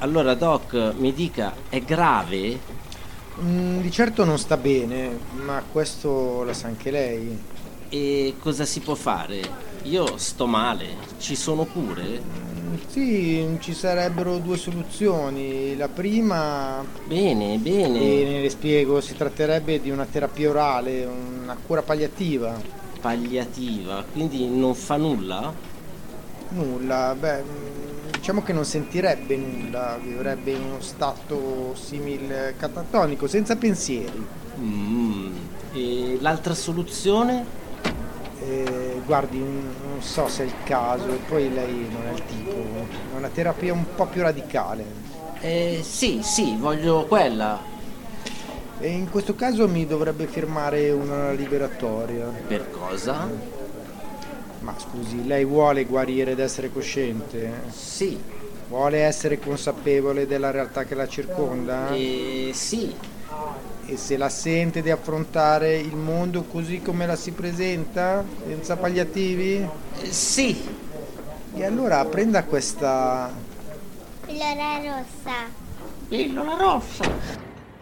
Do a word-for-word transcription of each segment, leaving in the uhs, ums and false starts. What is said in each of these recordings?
Allora, Doc, mi dica, è grave? Mm, di certo non sta bene, ma questo la sa anche lei. E cosa si può fare? Io sto male, ci sono cure? Mm, sì, ci sarebbero due soluzioni. La prima, Bene, bene. bene, le spiego, si tratterebbe di una terapia orale, una cura palliativa. Palliativa, quindi non fa nulla? Nulla, beh, mm, diciamo che non sentirebbe nulla, vivrebbe in uno stato simile catatonico, senza pensieri. Mm. E l'altra soluzione? Eh, guardi, n- non so se è il caso, e poi lei non è il tipo, è una terapia un po' più radicale. Eh, sì, sì, voglio quella. E in questo caso mi dovrebbe firmare una liberatoria. Per cosa? Ma scusi, lei vuole guarire ed essere cosciente? Sì. Vuole essere consapevole della realtà che la circonda? Eh, sì. E se la sente di affrontare il mondo così come la si presenta, senza palliativi? Eh, sì. E allora prenda questa. Pillola rossa. Pillola rossa.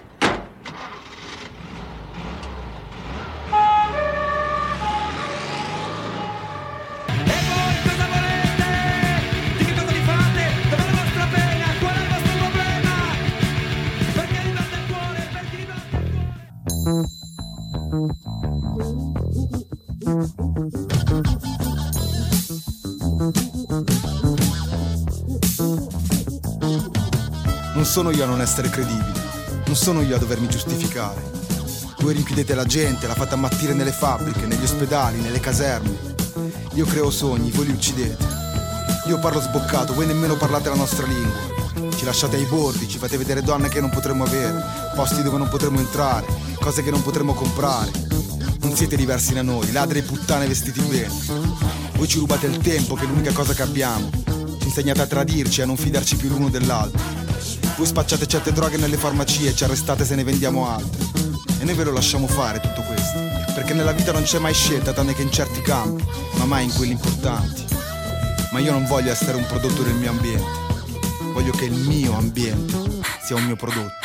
Non sono io a non essere credibile, non sono io a dovermi giustificare. Voi rinchiudete la gente, la fate ammattire nelle fabbriche, negli ospedali, nelle caserme. Io creo sogni, voi li uccidete. Io parlo sboccato, voi nemmeno parlate la nostra lingua. Ci lasciate ai bordi, ci fate vedere donne che non potremo avere, posti dove non potremo entrare, cose che non potremo comprare. Non siete diversi da noi, ladri e puttane vestiti bene. Voi ci rubate il tempo, che è l'unica cosa che abbiamo. Ci insegnate a tradirci e a non fidarci più l'uno dell'altro. Voi spacciate certe droghe nelle farmacie e ci arrestate se ne vendiamo altre. E noi ve lo lasciamo fare tutto questo, perché nella vita non c'è mai scelta tranne che in certi campi, ma mai in quelli importanti. Ma io non voglio essere un prodotto del mio ambiente, voglio che il mio ambiente sia un mio prodotto.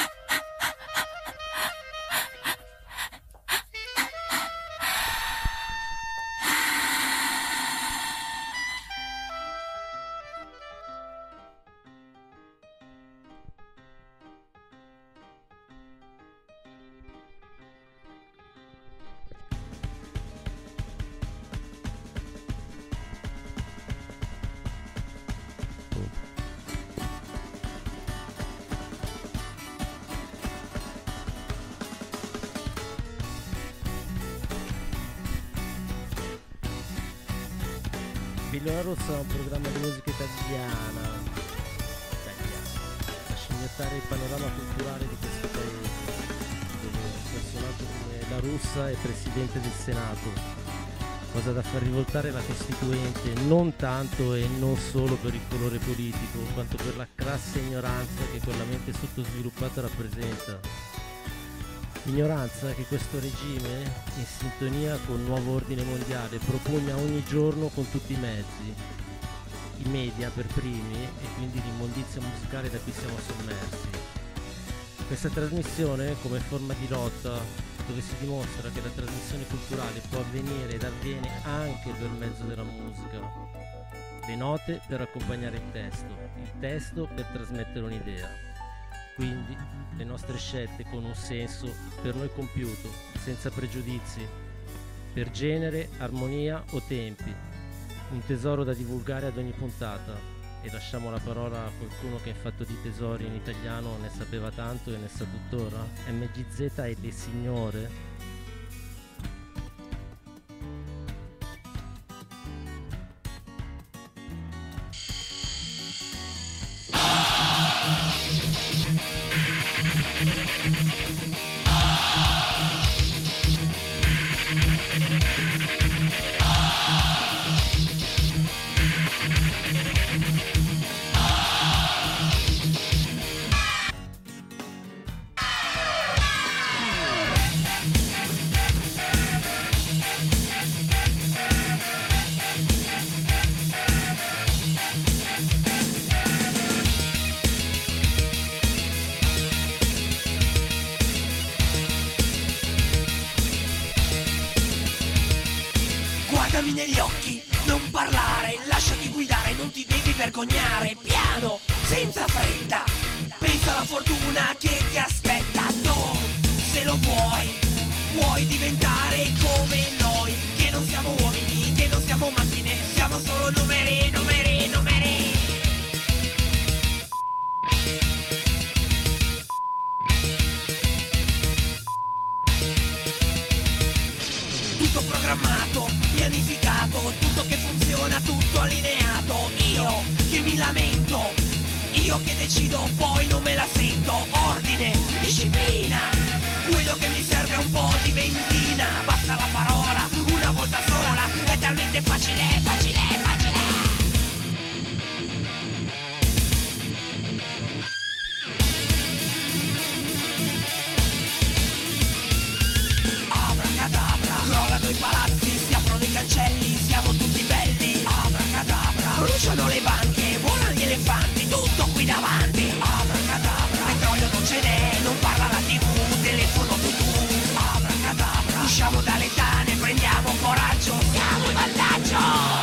Pillola Rossa è un programma di musica italiana, italiana, a scimmiottare il panorama culturale di questo paese, dove un personaggio come la Russa è presidente del Senato, cosa da far rivoltare la Costituente, non tanto e non solo per il colore politico, quanto per la crassa ignoranza che quella mente sottosviluppata rappresenta. Ignoranza che questo regime, in sintonia con il nuovo ordine mondiale, propugna ogni giorno con tutti i mezzi, i media per primi e quindi l'immondizia musicale da cui siamo sommersi. Questa trasmissione, come forma di lotta, dove si dimostra che la trasmissione culturale può avvenire ed avviene anche per mezzo della musica. Le note per accompagnare il testo, il testo per trasmettere un'idea. Quindi le nostre scelte con un senso per noi compiuto, senza pregiudizi, per genere, armonia o tempi, un tesoro da divulgare ad ogni puntata. E lasciamo la parola a qualcuno che in fatto di tesori in italiano ne sapeva tanto e ne sa tuttora, M G Z e Le Signore. guardami negli occhi, non parlare, lasciati guidare, non ti devi vergognare. Piano, senza fretta, pensa alla fortuna che ti aspetta. No, se lo vuoi, puoi diventare come noi, che non siamo uomini, che non siamo macchine, siamo solo numeri, numeri, numeri. Tutto programmato, pianificato, tutto che funziona, tutto allineato. Io che mi lamento, io che decido, poi non me la sento. Ordine, disciplina, quello che mi serve è un po' di benzina. Basta la parola, una volta sola, è talmente facile, facile, facile. Abracadabra, crollano i palazzi, si aprono i cancelli, siamo tutti belli. Abracadabra, bruciano le banche, volano gli elefanti, tutto qui davanti. Abracadabra, petrolio non ce n'è, non parla la tv, telefono tu tu. Abracadabra, usciamo dalle tane, prendiamo coraggio, siamo in vantaggio.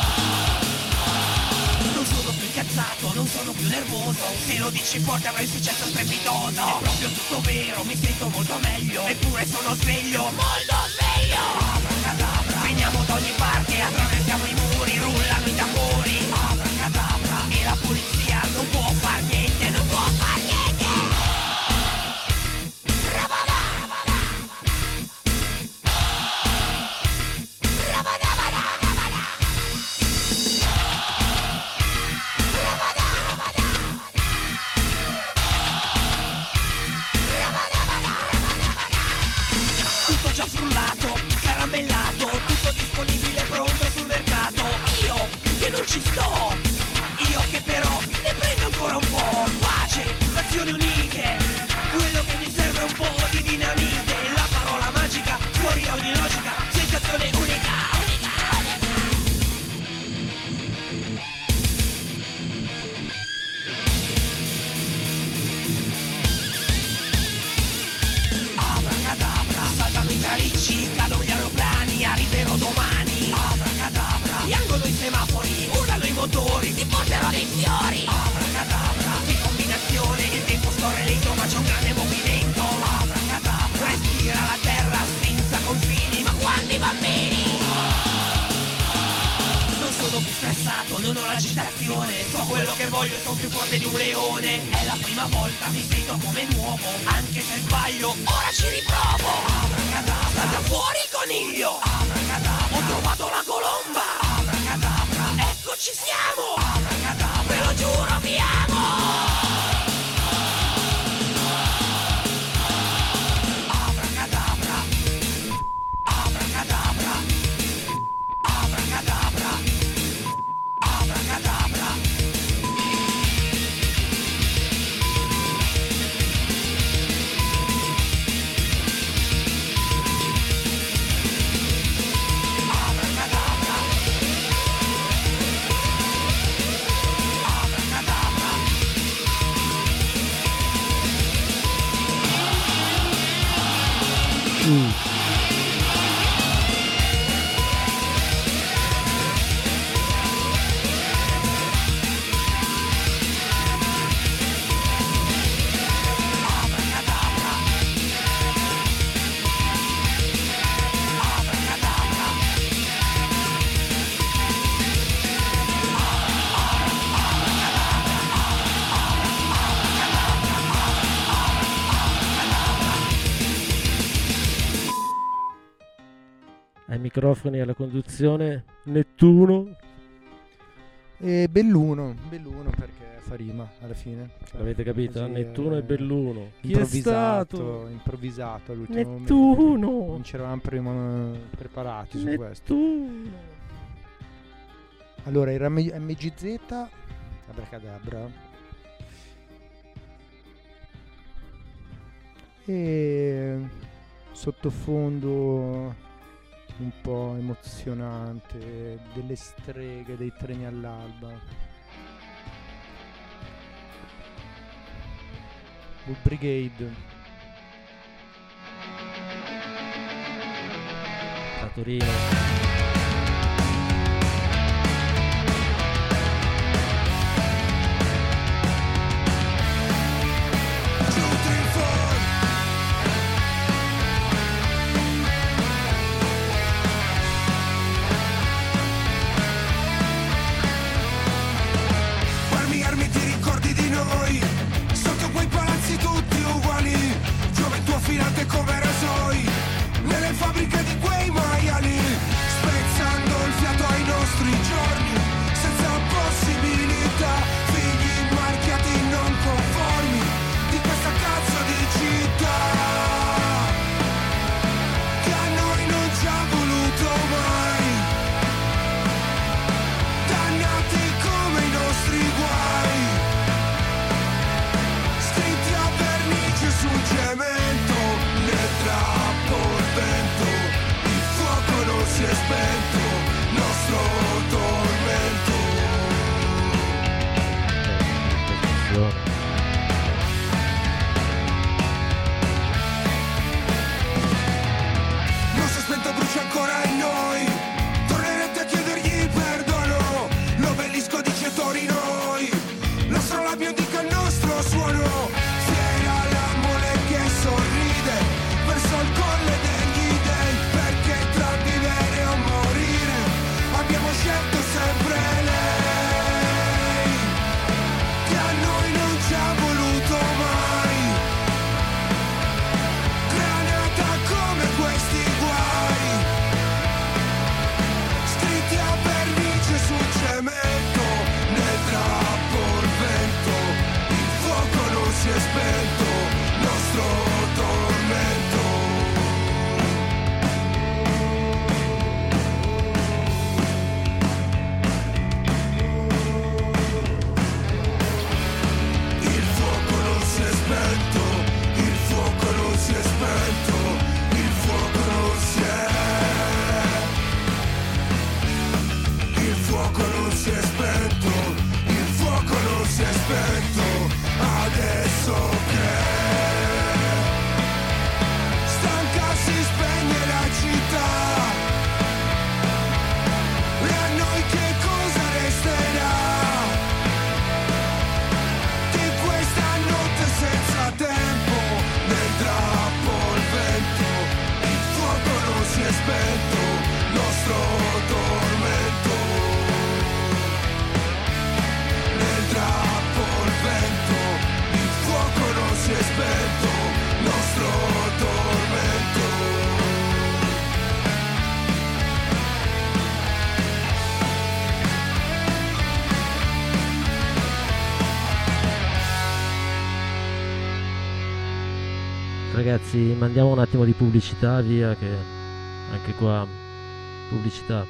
Non sono più incazzato, non sono più nervoso, se lo dici forte avrai successo strepitoso. È proprio tutto vero, mi sento molto meglio, eppure sono sveglio, molto sveglio. Abracadabra, veniamo da ogni parte, attraversiamo i muri, rullano i tamburi. Abracadabra, e la polizia non può far niente, non può far niente. Tutto già frullato, caramellato, tutto disponibile, pronto sul mercato. Io che non ci sto, io che però ne prendo ancora un po'. Pace, azioni unite, quello che mi serve è un po' di dinamite. La parola magica, fuori da ogni logica, sensazione unica, unica, Abracadabra, saltano i tralicci, cadono gli aeroplani, arriverò domani. Abracadabra, piangono i semafori, urlano i motori, ti porterò dei fiori. Abracadabra, che combinazione, il tempo scorre lento ma c'è un grande movimento. Abracadabra, respira la terra senza confini, ma quanti bambini. Non sono più stressato, non ho l'agitazione, so quello che voglio e sono più forte di un leone. È la prima volta, mi sento come nuovo, anche se sbaglio, ora ci riprovo. Abracadabra, salta fuori il coniglio. Abracadabra, ho trovato la colomba. Abracadabra, eccoci siamo. Abracadabra, ve lo giuro vi amo. Abracadabra, abracadabra, abracadabra, abracadabra. Mm. Ai microfoni e alla conduzione Nettuno. E Belluno, Belluno perché fa rima alla fine. Cioè, L'avete capito? così, Nettuno eh, e Belluno. Chi è improvvisato, stato? improvvisato all'ultimo Nettuno. momento. Non c'eravamo prima preparati su questo. Nettuno. Allora, era M G Z, abracadabra. E sottofondo un po' emozionante delle streghe dei treni all'alba. Wood Brigade. Da Torino. Ragazzi, mandiamo un attimo di pubblicità, via, che anche qua pubblicità.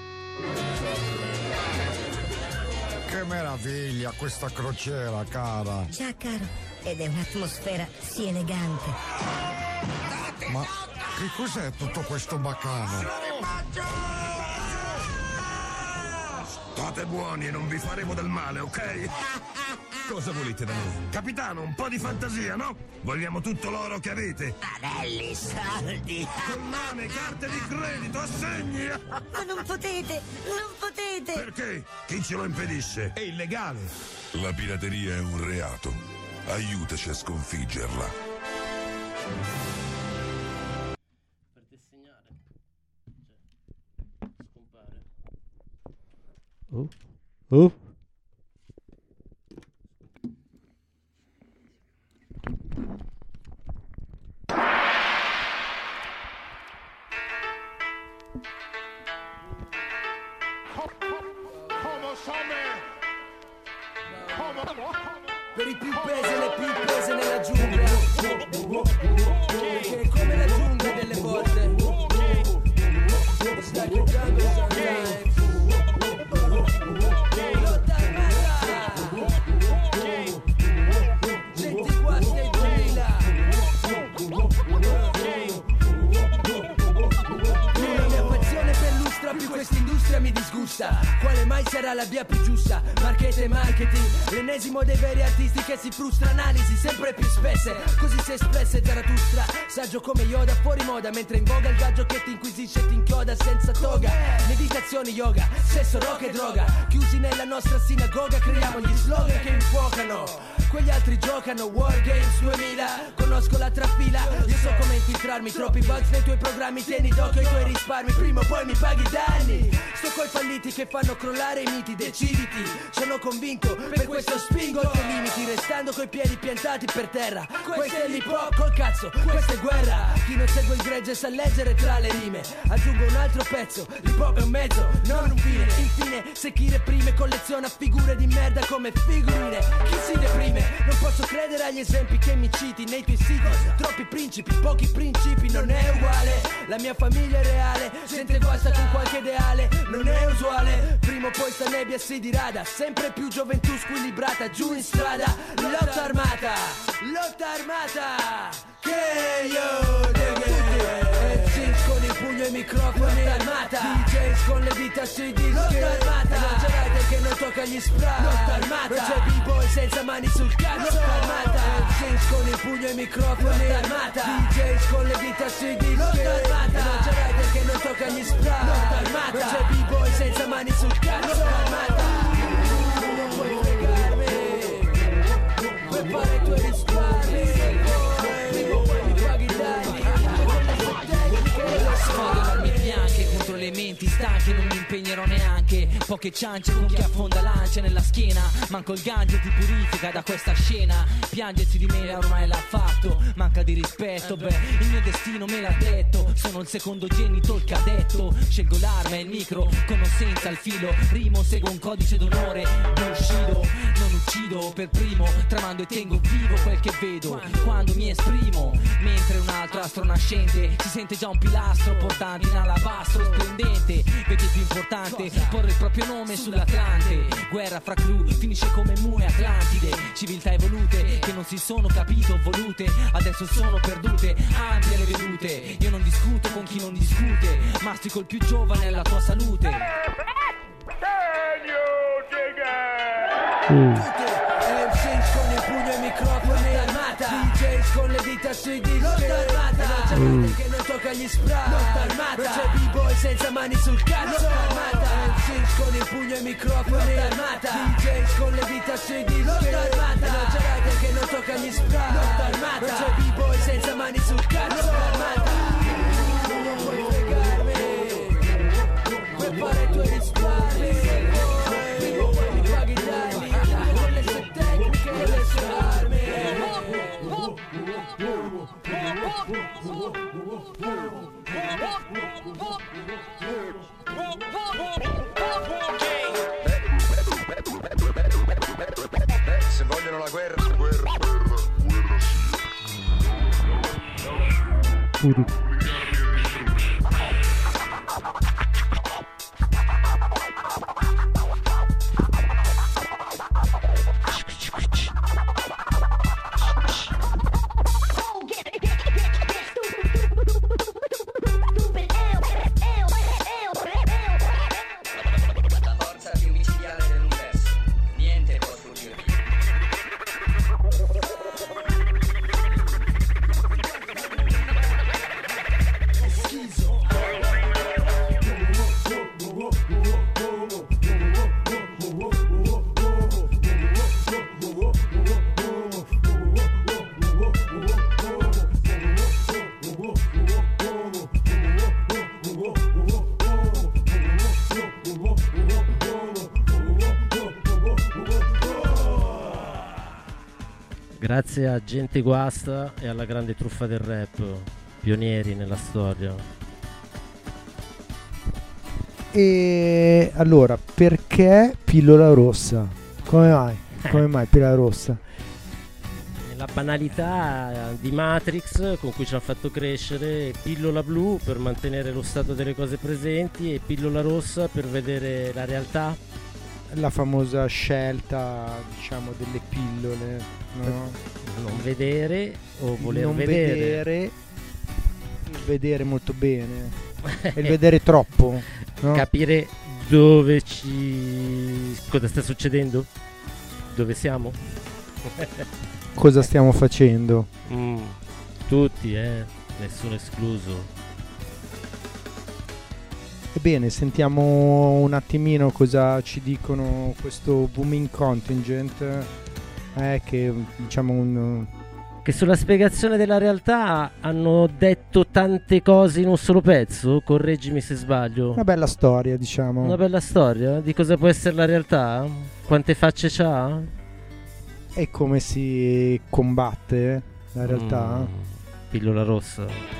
Che meraviglia questa crociera, cara. Già, caro, ed è un'atmosfera sì elegante. Ma che cos'è tutto questo bacano? State buoni e non vi faremo del male, ok? Cosa volete da noi? Capitano, un po' di fantasia, no? Vogliamo tutto l'oro che avete. Anelli, soldi. Collane, carte di credito, assegni. Ma non potete, non potete. Perché? Chi ce lo impedisce? È illegale. La pirateria è un reato. Aiutaci a sconfiggerla. Per te segnare. Cioè, scompare. Oh. Oh. Per i più pesi e le più pese nella giungla, che è come la giungla delle volte. Sta giocando sometimes. Lotta armata. Senti guasti ai duemila. La mia passione per lustra, più questa industria mi disgusta. Quale mai sarà la via più giusta? Marchete e marketing, l'ennesimo dei veri artisti che si frustra. Analisi sempre più spesse, così si espresse Zarathustra. Saggio come Yoda, fuori moda, mentre in voga il gaggio che ti inquisisce e ti inchioda senza toga. Meditazione, yoga, sesso, rock e droga. Chiusi nella nostra sinagoga, creiamo gli slogan che infuocano. Quegli altri giocano War Games duemila. Conosco la trafila, io so come infiltrarmi. Troppi bugs nei tuoi programmi, tieni d'occhio i tuoi risparmi. Prima o poi mi paghi i danni. Sto coi falliti che fanno crollare i miti. Deciditi, sono convinto, per questo spingo oltre i limiti, restando coi piedi piantati per terra. Questo è l'hip hop col cazzo, questa è guerra. Chi non segue il gregge sa leggere tra le rime. Aggiungo un altro pezzo, l'hip hop è un mezzo, non un fine. Infine, se chi reprime colleziona figure di merda come figurine. Chi si deprime? Non posso credere agli esempi che mi citi nei tuoi siti. Troppi principi, pochi principi, non è uguale. La mia famiglia è reale, gente guasta con qualche ideale, non è usuale. Prima o poi sta nebbia si dirada, sempre più gioventù squilibrata giù in strada. Lotta armata, lotta armata, che io deghe. M Cs con il pugno e i microfoni, lotta armata. D Js con le dita sui dischi, lotta armata. Non c'è rider che non tocca gli spray, lotta armata. Non c'è b-boy senza mani sul cazzo, lotta armata. M Cs con il pugno e i microfoni, lotta armata. D Js con le dita sui dischi, lotta armata. Non c'è rider che non tocca gli spray, lotta armata. Non c'è b-boy senza mani sul cazzo, lotta armata. Non puoi fregarmi, prepara i tuoi risparmi. Prima o poi mi paghi i danni. Sfogo armi bianche contro le menti stanche, non mi impegnerò neanche. Poche ciance con chi affonda lance nella schiena. Manco il gancio ti purifica da questa scena. Piangersi di me ormai l'ha fatto. Manca di rispetto, beh, il mio destino me l'ha detto. Sono il secondo genito, il cadetto. Scelgo l'arma e il micro, con o senza il filo. Rimo, seguo un codice d'onore. Bushido, non uccido per primo. Tramando e tengo vivo quel che vedo quando mi esprimo. Mentre un altro astro nascente si sente già un pilastro portante in alabastro splendente. Vedi più importante porre il proprio nome sull'Atlante. Guerra fra crew finisce come Mu e Atlantide. Civiltà evolute che non si sono capito volute, adesso sono perdute, ampie le vedute. Io non discuto con chi non discute, mastico il più giovane alla tua salute. Mm. M Cs con il pugno e i microfoni, armata. D Js con le dita sui dischi, lotta armata. Non c'è mm. che non tocca gli spray, lotta armata. Non c'è b-boy senza mani sul cazzo, lotta armata. M Cs con il pugno e i microfoni, lotta armata. D Js con le dita sui dischi, lotta armata. Non c'è rider che non tocca gli spray, lotta armata. Non c'è b-boy senza mani sul cazzo, lotta armata. Non puoi fregarmi, prepara i tuoi risparmi. Prima o poi mi paghi i danni. Con le sue tecniche e le sue armi. Se vogliono la guerra, guerra, guerra, guerra sì. Voodoo. Grazie a Gente Guasta e alla grande truffa del rap, pionieri nella storia. E allora, perché pillola rossa? Come mai? Come mai pillola rossa? La banalità di Matrix con cui ci hanno fatto crescere, pillola blu per mantenere lo stato delle cose presenti e pillola rossa per vedere la realtà. La famosa scelta, diciamo, delle pillole, no? Non vedere o voler non vedere. vedere, il vedere molto bene e il vedere troppo, no? Capire dove ci... cosa sta succedendo, dove siamo. Cosa stiamo facendo? Mm, tutti, eh, nessuno escluso. Ebbene, sentiamo un attimino cosa ci dicono questo Booming Contingent, eh, che diciamo un... che sulla spiegazione della realtà hanno detto tante cose in un solo pezzo, correggimi se sbaglio. Una bella storia, diciamo. Una bella storia di cosa può essere la realtà, quante facce c'ha e come si combatte la realtà. Mm, pillola rossa.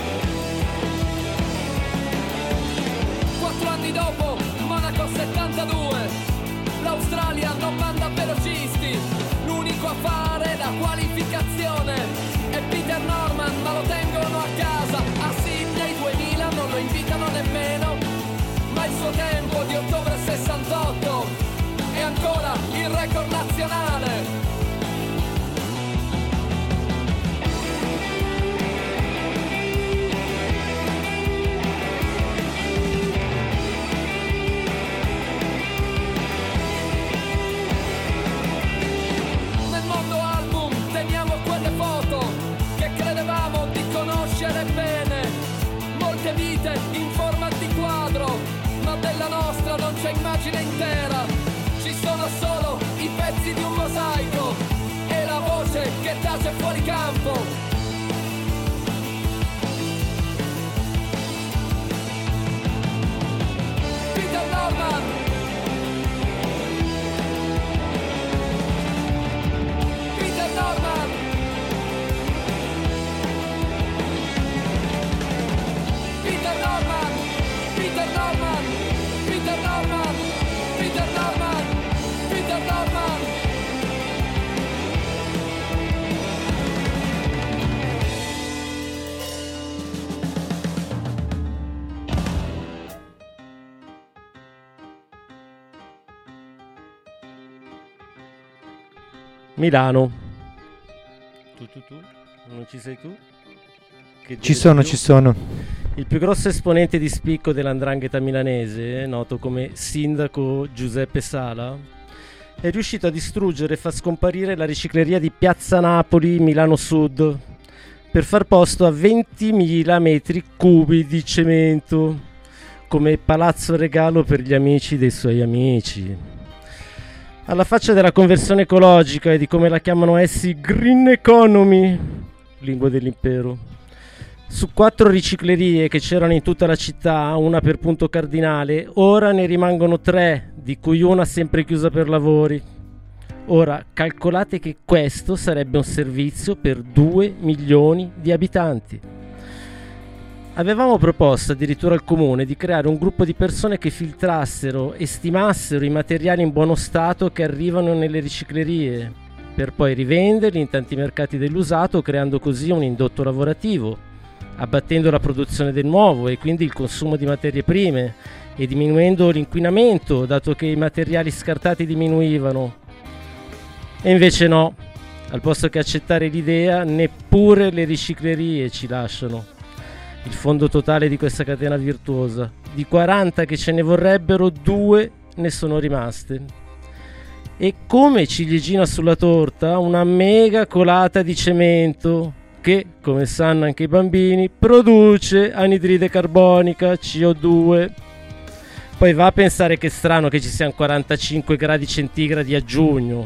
settantadue l'Australia non manda velocisti, l'unico a fare la qualificazione è Peter Norman, ma lo tengono a casa. A Sydney duemila non lo invitano nemmeno, ma il suo tempo di ottobre sessantotto è ancora il record nazionale. Nel mondo album teniamo quelle foto che credevamo di conoscere bene, molte vite in forma di quadro, ma della nostra non c'è immagine intera, ci sono solo i pezzi di un mosaico e la voce che tace fuori campo. Peter Norman, Peter Norman, Peter Norman, Peter Norman, Peter Norman, Peter Norman, Peter Norman. Milano. Tu tu tu? Non ci sei tu? Che Ci sono, più? ci sono. Il più grosso esponente di spicco dell'andrangheta milanese, noto come sindaco Giuseppe Sala, è riuscito a distruggere e far scomparire la ricicleria di Piazza Napoli, Milano Sud, per far posto a ventimila metri cubi di cemento, come palazzo regalo per gli amici dei suoi amici. Alla faccia della conversione ecologica e di come la chiamano essi green economy, lingua dell'impero. Su quattro riciclerie che c'erano in tutta la città, una per punto cardinale, ora ne rimangono tre, di cui una sempre chiusa per lavori. Ora, calcolate che questo sarebbe un servizio per due milioni di abitanti. Avevamo proposto addirittura al comune di creare un gruppo di persone che filtrassero e stimassero i materiali in buono stato che arrivano nelle riciclerie, per poi rivenderli in tanti mercati dell'usato, creando così un indotto lavorativo, abbattendo la produzione del nuovo e quindi il consumo di materie prime e diminuendo l'inquinamento, dato che i materiali scartati diminuivano. E invece no, al posto che accettare l'idea, neppure le riciclerie ci lasciano. Il fondo totale di questa catena virtuosa, di quaranta che ce ne vorrebbero, due ne sono rimaste. E come ciliegina sulla torta, una mega colata di cemento che, come sanno anche i bambini, produce anidride carbonica, C O due. Poi va a pensare che è strano che ci siano quarantacinque gradi centigradi a giugno.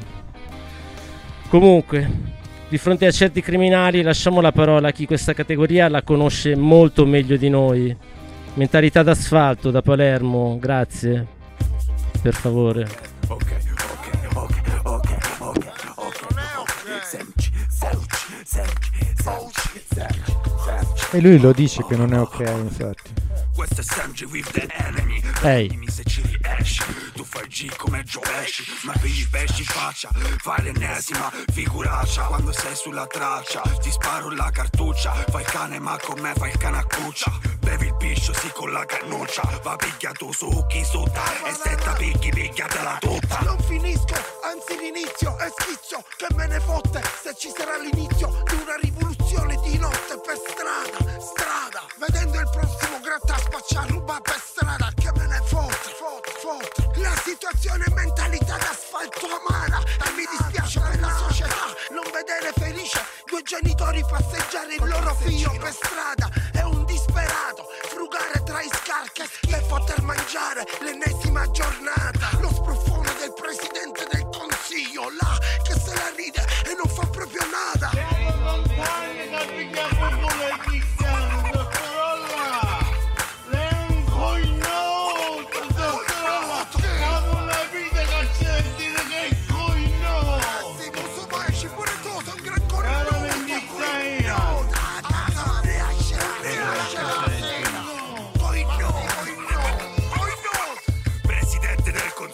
Comunque, di fronte a certi criminali lasciamo la parola a chi questa categoria la conosce molto meglio di noi. Mentalità d'asfalto da Palermo, grazie. Per favore. Ok, ok, ok, ok, ok, ok. Semplice, semplice, semplice, semplice, semplice. E lui lo dice che non è ok, infatti. Questo è Sanji with the enemy. Ehi. Dimmi se ci riesci. Tu fai G come Joe Pesci, ma pigli pesci in faccia. Fai l'ennesima figuraccia. Quando sei sulla traccia ti sparo la cartuccia. Fai il cane ma con me fai il cane a cuccia. Bevi il piscio sì con la cannuccia. Va picchiato su chi sutta. E se ta picchi picchiatela tutta. Non finisco, anzi l'inizio è schizzo. Che me ne fotte se ci sarà l'inizio di una rivoluzione di notte per strada. Strada, vedendo il prossimo gratta spaccia ruba per strada. Che me ne fotte, fotte, fotte. La situazione è mentalità d'asfalto amara. E mi dispiace per la società non vedere felice due genitori passeggiare il loro figlio per strada. È un disperato frugare tra i scarche per poter mangiare l'ennesima giornata. Lo sprofone del presidente del consiglio là che se la ride e non fa proprio nada.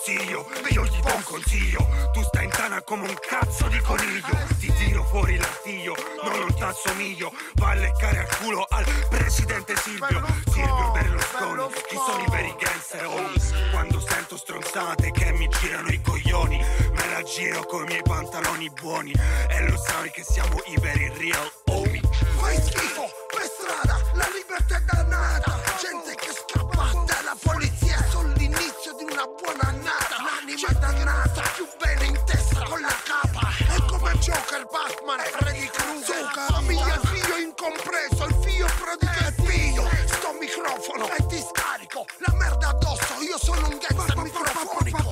consiglio, io ti do un consiglio. Tu stai in tana come un cazzo di coniglio. Ti tiro fuori l'artiglio, non un t'assomiglio. Va a leccare al culo al presidente Silvio. Silvio Berlusconi, chi sono i veri gangster homie? Quando sento stronzate che mi girano i coglioni, me la giro con i miei pantaloni buoni. E lo sai che siamo i veri real homie. Fai schifo per strada, la libertà è dannata. Gente che scappa dalla polizia, sono l'inizio di una buona annata. L'anima è dannata, più bene in testa con la capa. È come Joker, Batman, Freddy Krueger. Famiglia, il figlio incompreso, il figlio prodigo è figlio. Sto microfono e ti scarico la merda addosso, io sono un gangster microfonico.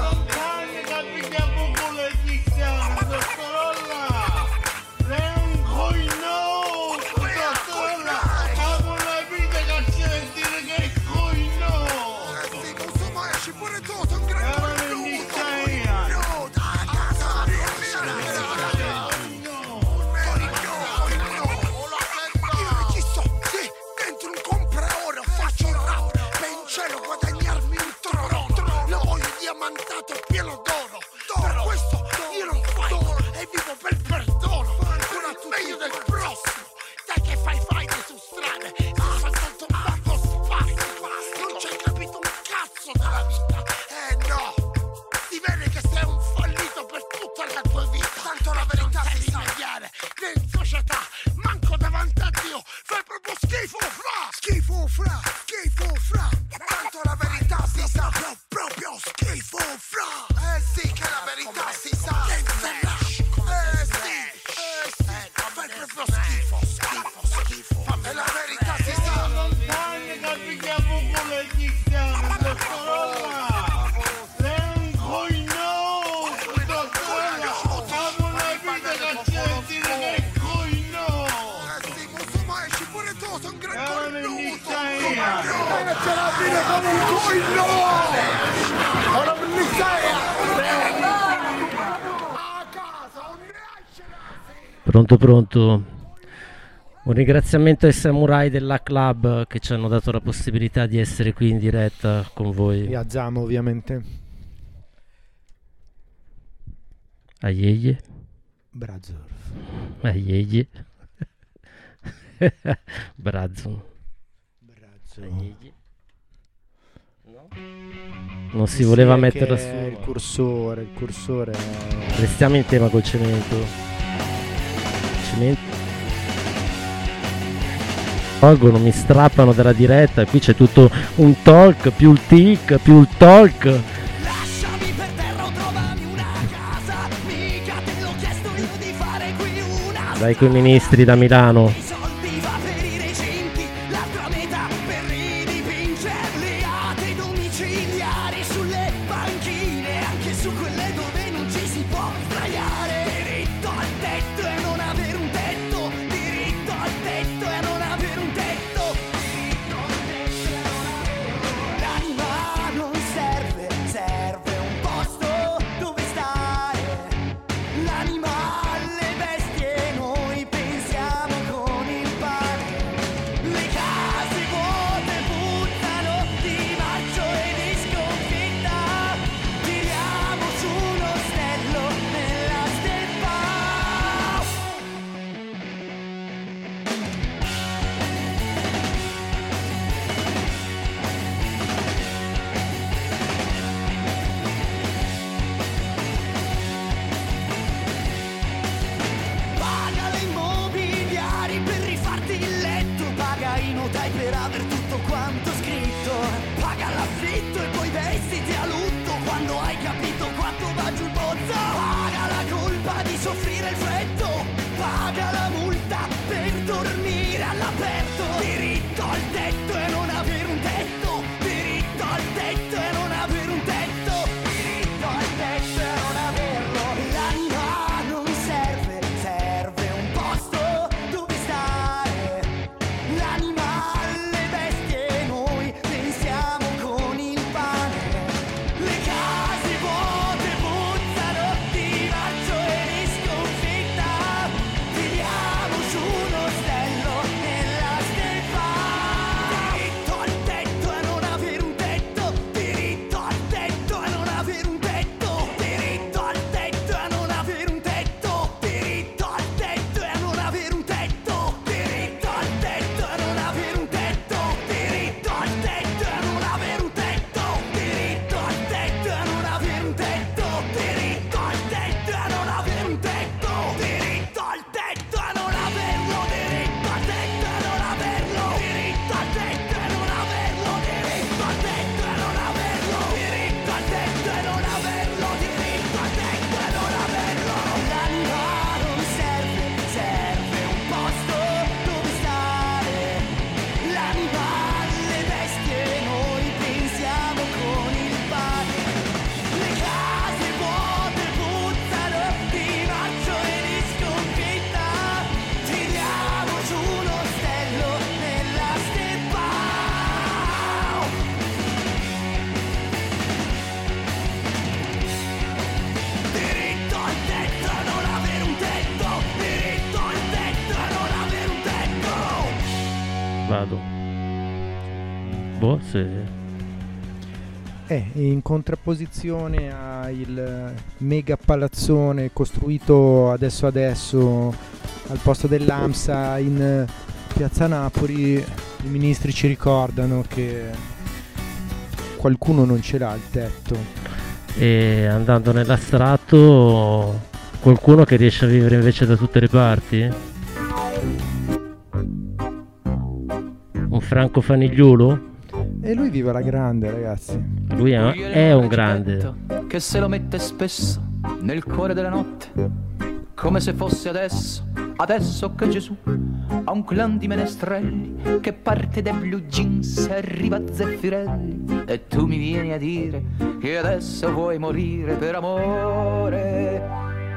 Mandato pieno d'oro, per questo io non fight e vivo per perdono, ancora meglio del prossimo. Dai che fai fight su strade, sei soltanto un bando spastico, non ci hai capito un cazzo della vita. Eh no, ti vede che sei un fallito per tutta la tua vita. Tanto la verità si sa rimediare, né in società, manco davanti a Dio. Fai proprio schifo fra, schifo fra, schifo fra. Tanto la verità si sa, proprio schifo fra. Eh sì che la verità si sa. Eh sì, eh sì, fai proprio schifo, schifo, schifo. E la verità si sa. Pronto, pronto. Un ringraziamento ai samurai della club che ci hanno dato la possibilità di essere qui in diretta con voi. E a Zama ovviamente. A Yeye. Brazor. A Yeye. Brazon. Brazon. No? Non si voleva sì, metterla su. Il cursore, il cursore. È... Restiamo in tema col cemento. Cemento. Tolgono, mi strappano dalla diretta. Qui c'è tutto un talk, più il tic, più il talk. Lasciami per terra o trovami una casa. Mica te l'ho chiesto io di fare qui una. Dai coi ministri da Milano. Tiriamo su uno vado. Boh, se... Eh, in contrapposizione al mega palazzone costruito adesso adesso al posto dell'AMSA in Piazza Napoli, i ministri ci ricordano che qualcuno non ce l'ha il tetto. E andando nell'astratto, qualcuno che riesce a vivere invece da tutte le parti? Un Franco Fanigliulo? E lui vive alla grande, ragazzi. Lui è, è un grande. Che se lo mette spesso nel cuore della notte, come se fosse adesso, adesso che Gesù ha un clan di menestrelli che parte dai blue jeans e arriva a Zeffirelli, e tu mi vieni a dire che adesso vuoi morire per amore.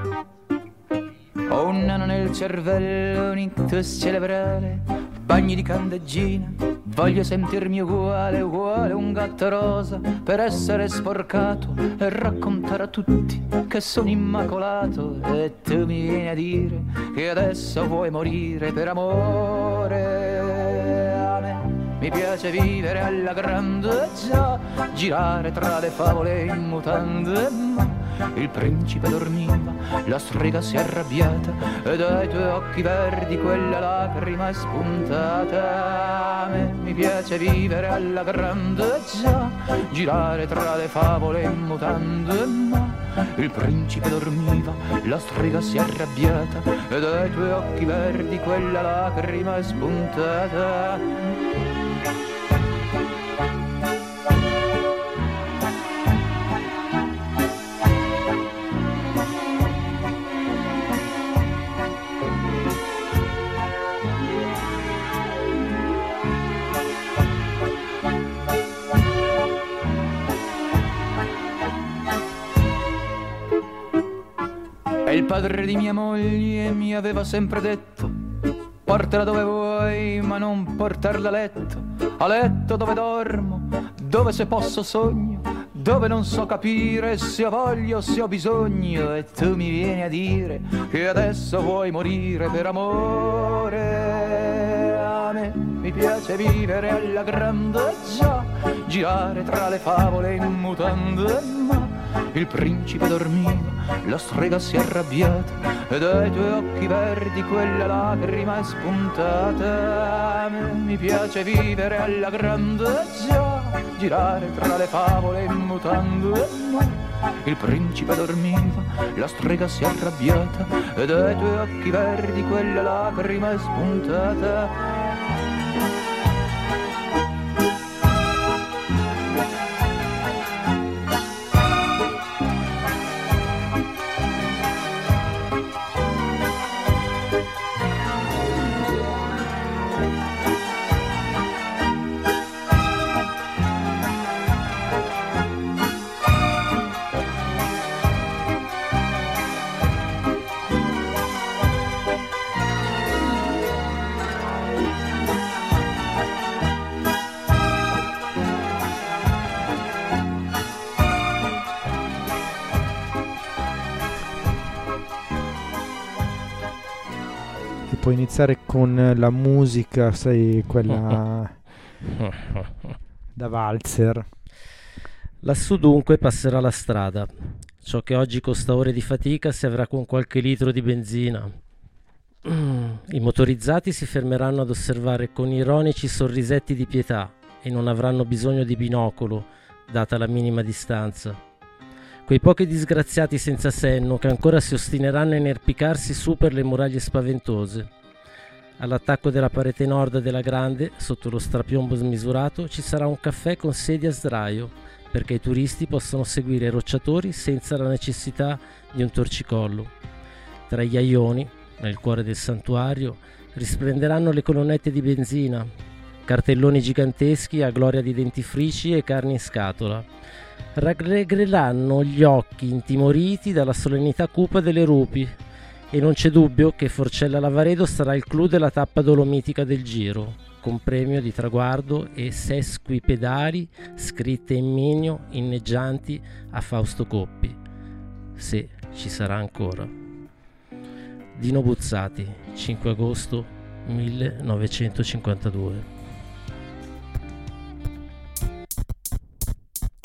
Ho un nano nel cervello, un ictus cerebrale, bagni di candeggina, voglio sentirmi uguale, uguale un gatto rosa, per essere sporcato e raccontare a tutti che sono immacolato, e tu mi vieni a dire che adesso vuoi morire per amore. A me mi piace vivere alla grande, già, girare tra le favole in mutande, ma il principe dormiva, la strega si è arrabbiata, e dai tuoi occhi verdi quella lacrima è spuntata. A me mi piace vivere alla grande, già, girare tra le favole in mutande, ma il principe dormiva, la strega si è arrabbiata, e dai tuoi occhi verdi quella lacrima è spuntata. E il padre di mia moglie mi aveva sempre detto: portala dove vuoi, ma non portarla a letto. A letto dove dormo, dove se posso sogno, dove non so capire se ho voglia o se ho bisogno. E tu mi vieni a dire che adesso vuoi morire per amore. A me mi piace vivere alla grande, già, girare tra le favole in mutande, ma il principe dormiva, la strega si è arrabbiata, e dai tuoi occhi verdi quella lacrima è spuntata. A me mi piace vivere alla grande, già, girare tra le favole in mutande, ma il principe dormiva, la strega si è arrabbiata, e dai tuoi occhi verdi quella lacrima è spuntata. Puoi iniziare con la musica, sai, quella da valzer. Lassù dunque passerà la strada. Ciò che oggi costa ore di fatica si avrà con qualche litro di benzina. I motorizzati si fermeranno ad osservare con ironici sorrisetti di pietà e non avranno bisogno di binocolo, data la minima distanza. Quei pochi disgraziati senza senno che ancora si ostineranno a inerpicarsi su per le muraglie spaventose. All'attacco della parete nord della grande, sotto lo strapiombo smisurato, ci sarà un caffè con sedie a sdraio, perché i turisti possano seguire i rocciatori senza la necessità di un torcicollo. Tra gli aioni, nel cuore del santuario, risplenderanno le colonnette di benzina, cartelloni giganteschi a gloria di dentifrici e carni in scatola. Ragregheranno gli occhi intimoriti dalla solennità cupa delle rupi, e non c'è dubbio che Forcella Lavaredo sarà il clou della tappa dolomitica del Giro, con premio di traguardo e sesquipedali scritte in minio inneggianti a Fausto Coppi, se ci sarà ancora. Dino Buzzati, cinque agosto millenovecentocinquantadue.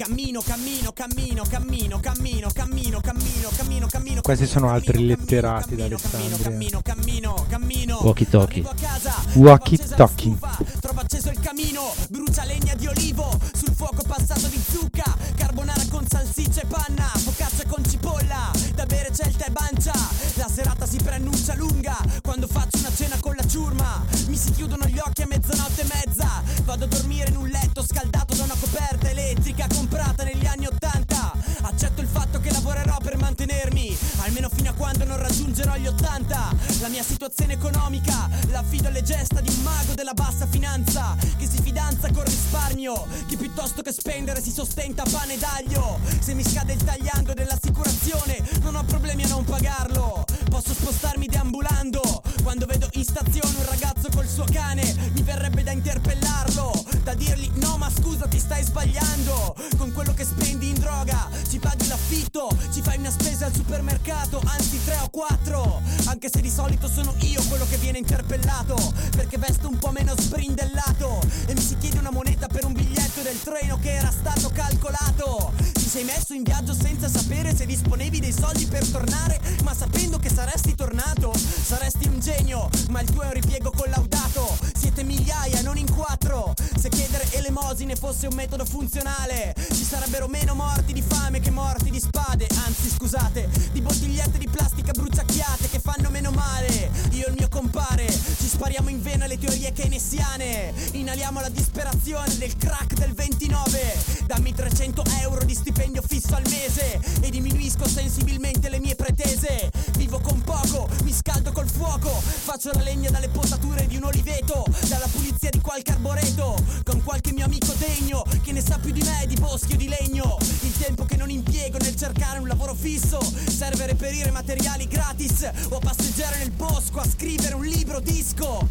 cammino, cammino, cammino, cammino, cammino, cammino, cammino, cammino, cammino. Questi sono altri letterati da Alessandria. Cammino, cammino, cammino. Walkie talkie. Walkie talkie. Trova acceso il camino, brucia legna di olivo sul fuoco passato di zucca, carbonara con salsiccia e panna, focaccia con cipolla, da bere celta e bancia. La serata si preannuncia lunga quando faccio una cena con la ciurma. Mi si chiudono gli occhi a mezzanotte e mezza, vado a dormire in un letto scaldato da una coperta elettrica comprata negli anni ottanta. Accetto il fatto che lavorerò per mantenermi, almeno fino a quando non raggiungerò gli ottanta. La mia situazione economica la affido alle gesta di un mago della bassa finanza, che si fidanza col risparmio, che piuttosto che spendere si sostenta a pane d'aglio. Se mi scade il tagliando dell'assicurazione non ho problemi a non pagarlo, posso spostarmi deambulando. Quando vedo in stazione un ragazzo col suo cane mi verrebbe da interpellarlo, da dirgli no ma scusa ti stai sbagliando, con quello che spendi in droga ci paghi l'affitto, ci fai una spesa al supermercato, anzi tre o quattro, anche se di solito sono io quello che viene interpellato, perché vesto un po' meno sbrindellato e mi si chiede una moneta per un biglietto del treno che era stato calcolato. Ti sei messo in viaggio senza sapere se disponevi dei soldi per tornare, ma sapendo che saresti tornato, saresti un genio, ma il tuo è un ripiego collaudato. Siete migliaia, non in quattro. Se chiedere elemosine fosse un metodo funzionale, ci sarebbero meno morti di fame che morti di spade, anzi scusate, di bottigliette di plastica bruciacchiate che fanno meno male. Io e il mio compare ci spariamo in vena le teorie keynesiane, inaliamo la disperazione del crack del ventinove. Dammi trecento euro di stipendio fisso al mese e diminuisco sensibilmente le mie pretese. Vivo con poco, mi scaldo col fuoco, faccio la legna dalle potature di un oliveto, dalla pulizia di qualche arboreto, con qualche mio amico degno che ne sa più di me di boschi o di legno. Il tempo che non impiego nel cercare un lavoro fisso serve a reperire materiali gratis o a passeggiare nel bosco a scrivere un libro disco.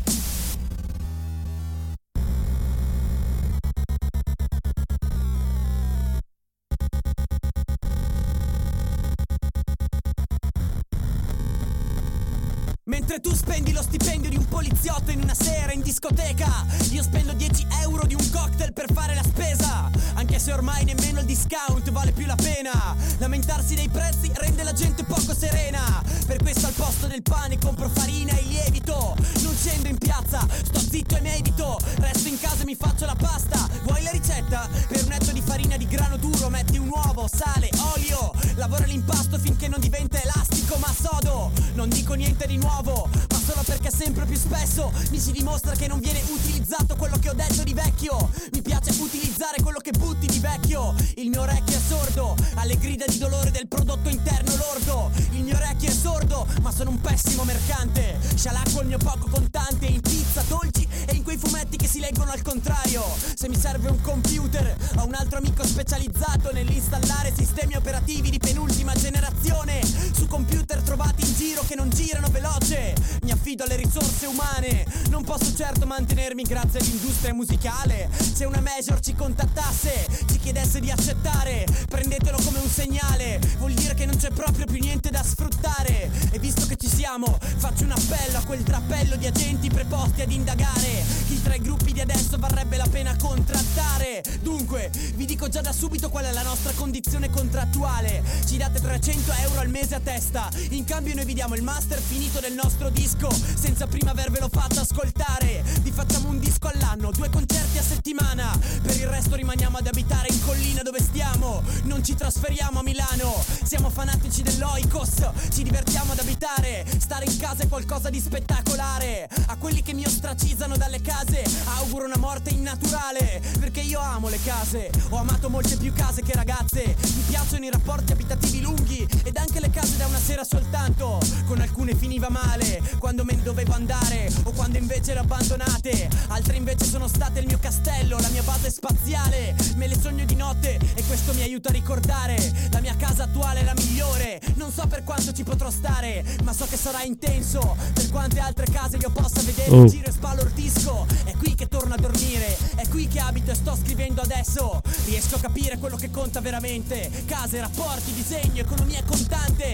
Mentre tu spendi lo stipendio di un poliziotto in una sera in discoteca, io spendo dieci euro di un cocktail per fare la spesa, anche se ormai nemmeno il discount vale più la pena. Lamentarsi dei prezzi rende la gente poco serena, per questo al posto del pane compro farina e lievito. Non scendo in piazza, sto zitto e medito, resto in casa e mi faccio la pasta. Vuoi la ricetta? Per un etto di farina di grano duro metti un uovo, sale, olio, lavora l'impasto finché non diventa elastico ma sodo. Non dico niente di nuovo, ma solo perché sempre più spesso mi si dimostra che non viene utilizzato quello che ho detto di vecchio. Mi piace utilizzare quello che butti di vecchio. Il mio orecchio è sordo alle grida di dolore del prodotto interno lordo. Il mio orecchio è sordo, ma sono un pessimo mercante. Scialacquo il mio poco contante in pizza, dolci e in quei fumetti che si leggono al contrario. Se mi serve un computer, ho un altro amico specializzato nell'installare sistemi operativi di penultima generazione su computer trovati in giro che non girano veloce. Mi affido alle risorse umane, non posso certo mantenermi grazie all'industria musicale. Se una major ci contattasse, ci chiedesse di accettare, prendetelo come un segnale, vuol dire che non c'è proprio più niente da sfruttare. E visto che ci siamo, faccio un appello a quel drappello di agenti preposti ad indagare chi tra i gruppi di adesso varrebbe la pena contrattare. Dunque, vi dico già da subito qual è la nostra condizione contrattuale. Ci date trecento euro al mese a testa, in cambio noi vi diamo il master finito del nostro disco senza prima avervelo fatto ascoltare. Vi facciamo un disco all'anno, due concerti a settimana, per il resto rimaniamo ad abitare in collina dove stiamo, non ci trasferiamo a Milano. Siamo fanatici dell'Oikos, ci divertiamo ad abitare, stare in casa è qualcosa di spettacolare. A quelli che mi ostracizzano dalle case auguro una morte innaturale, perché io amo le case, ho amato molte più case che ragazze. Mi piacciono i rapporti abitativi lunghi ed anche le case da una sera soltanto. Con alcune finiva male quando me ne dovevo andare o quando invece le abbandonate, altre invece sono state il mio castello, la mia base spaziale. Me le sogno di notte e questo mi aiuta a ricordare la mia casa attuale è la migliore. Non so per quanto ci potrò stare, ma so che sarà intenso. Per quante altre case io possa vedere oh. in giro e spalordisco. È qui che torno a dormire, è qui che abito e sto scrivendo adesso. Riesco a capire quello che conta veramente: case, rapporti, disegno, economia contante. Per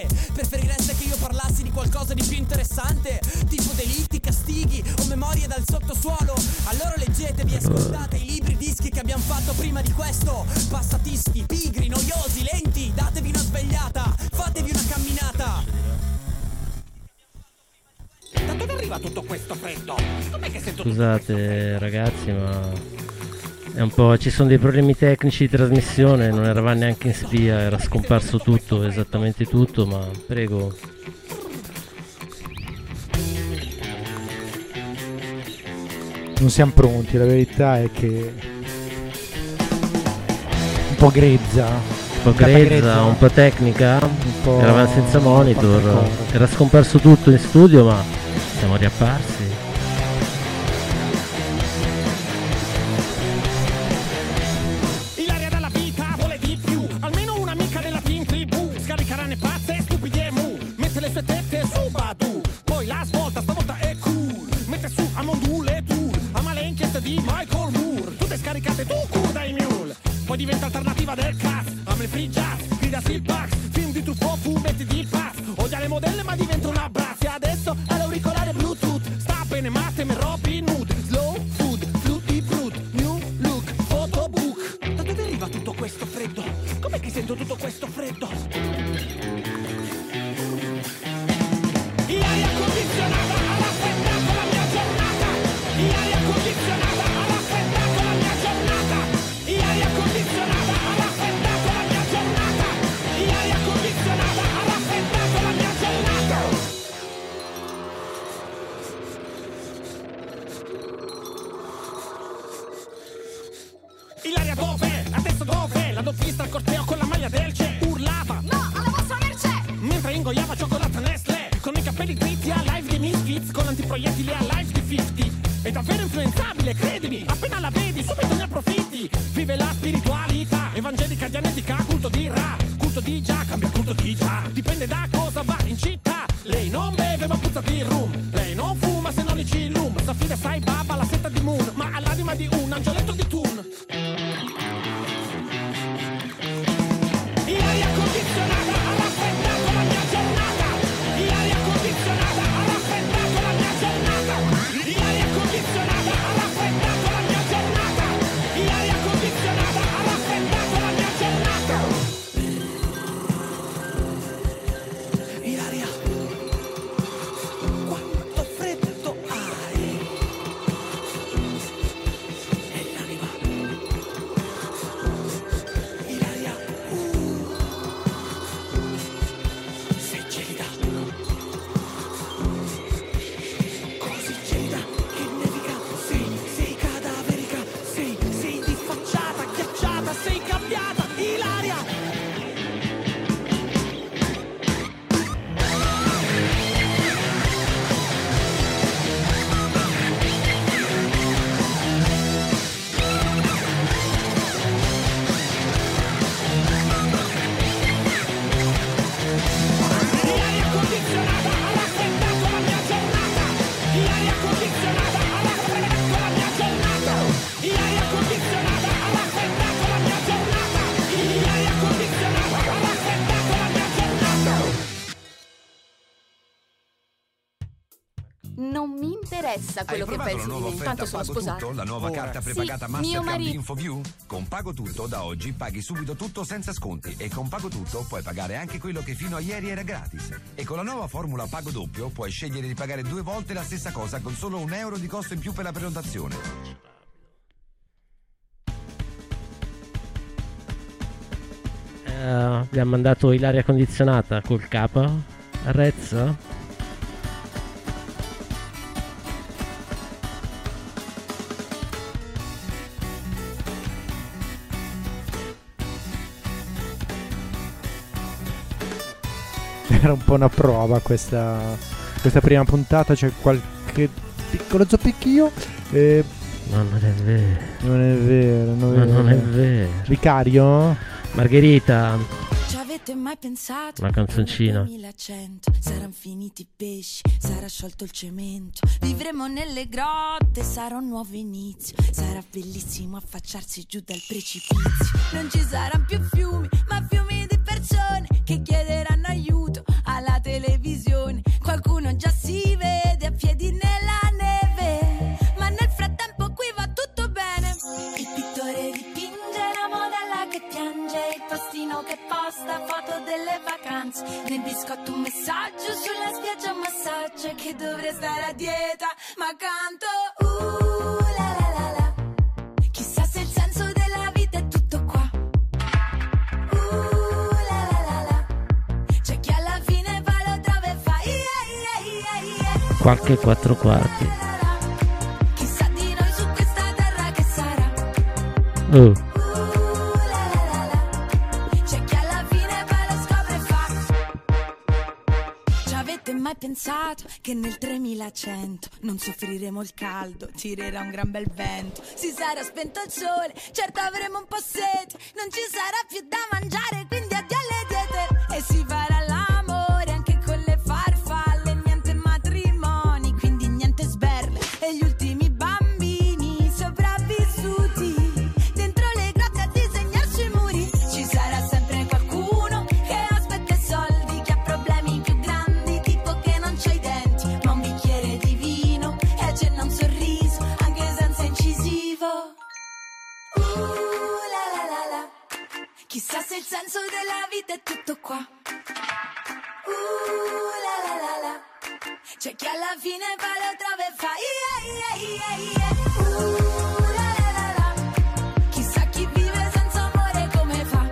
Preferireste che io parlassi di qualcosa di più interessante, tipo delitti, castighi o memorie dal sottosuolo? Allora leggetevi e ascoltate i libri dischi che abbiamo fatto prima di questo. Passatisti, pigri, noiosi, lenti, datevi una svegliata, fatevi una camminata. Da dove arriva tutto questo freddo? Com'è che sento? Scusate ragazzi, ma è un po', ci sono dei problemi tecnici di trasmissione, non eravamo neanche in spia, era scomparso tutto, esattamente tutto, ma prego. Non siamo pronti, la verità è che un po' grezza, un po' grezza, grezza, un po' tecnica, un po' eravamo senza monitor, era scomparso tutto in studio, ma siamo riapparsi. Ilaria dalla vita vuole di più, almeno un'amica della Team Tribù. Scaricheranno pazze e stupidi e mu, mette le sue tette su Badu, poi la svolta stavolta è cool, mette su a Mondule Tour, a Malenchiet di Michael Moore, tutte scaricate tu cur dai mule, poi diventa alternativa del cast, ama il free jazz, grida sil pax, film di tuffo, fumetti di paz, odia le modelle ma diventa una brazia, adesso ha l'auricolare Bluetooth, sta bene ma teme Robin Hood, slow food, fluty fruit, new look, photobook. Da dove arriva tutto questo freddo? Com'è che sento tutto questo freddo? Ilaria condizionata ha raffreddato la mia giornata, Ilaria condizionata ha raffreddato la mia giornata, Ilaria condizionata ha raffreddato la mia giornata, Ilaria condizionata ha raffreddato la mia giornata. Ilaria dove? Adesso dove? La doppista al corteo con la maglia del C E urlava no alla vostra merce, mentre ingoiava cioccolata Nestlé con i capelli dritti a live di Misfits, con antiproiettili a live di cinquanta. È davvero influenzabile, credimi, appena la vedi subito ne approfitti. Vive la spiritualità evangelica, dianetica, culto di Ra, culto di già, cambia culto di già, dipende da cosa va in città. Lei non beve ma puzza di rum, lei non fuma se non i cillum, sta fine sai baba la setta di Moon, ma ha l'anima di un angioletto di Toon. Ilaria condizionata ha raffreddato la mia giornata, Ilaria condizionata ha raffreddato la mia giornata, Ilaria condizionata ha raffreddato la mia giornata, Ilaria condizionata ha raffreddato la mia giornata. Ilaria, quanto freddo hai? E l'anima. Ilaria, uh, sei gelida, così gelida che nevica, sei, sei cadaverica, sei, sei di facciata, ghiacciata, sei cambiata, Ilaria. Ilaria condizionata ha raffreddato la mia giornata, Ilaria condizionata ha raffreddato la mia giornata, Ilaria condizionata ha raffreddato la mia giornata, Ilaria condizionata ha raffreddato la mia giornata. Non mi interessa quello che pensi di me, tanto sono sposata. Tutto? La nuova Ora. carta Sì, prepagata mio Mastercard marito. InfoView? Con Pago Tutto da oggi paghi subito tutto senza sconti e con Pago Tutto puoi pagare anche quello che fino a ieri era gratis. E con la nuova formula Pago Doppio puoi scegliere di pagare due volte la stessa cosa con solo un euro di costo in più per la prenotazione. Eh, abbiamo mandato Ilaria condizionata col capo Arezzo. Era un po' una prova questa, questa prima puntata, c'è qualche piccolo zoppicchio. Eh, Ma non è vero. Non è vero, non, Ma è, non è vero. Vicario? Margherita. Ci avete mai pensato? Una canzoncina. Nel duemilacento saranno finiti i pesci, sarà sciolto il cemento, vivremo nelle grotte, sarà un nuovo inizio, sarà bellissimo affacciarsi giù dal precipizio. Non ci saranno più fiumi, ma fiumi di persone che chiederanno aiuto alla che posta foto delle vacanze. Nel biscotto un messaggio, sulla spiaggia un massaggio. E che dovrei stare a dieta, ma canto uh la la la la. Chissà se il senso della vita è tutto qua. Uh la la la la. C'è chi alla fine va lo trova e fa yeah yeah yeah yeah. Qualche quattro quarti. Chissà di noi su questa terra che sarà. Oh. Mai pensato che nel tremilacento non soffriremo il caldo, tirerà un gran bel vento, si sarà spento il sole, certo avremo un po' sete, non ci sarà più da mangiare, quindi addio alle diete e si farà l'amore anche con le farfalle, niente matrimoni, quindi niente sberle e gli ultimi bambini sopravvissuti dentro le grotte a disegnar sui muri. Ci sarà sempre qualcuno che aspetta i soldi, che ha problemi più grandi, chissà se il senso della vita è tutto qua. Uh la la la la. C'è chi alla fine va lo trova e fa yeah yeah yeah yeah. Uh la la la la. Chissà chi vive senza amore come fa.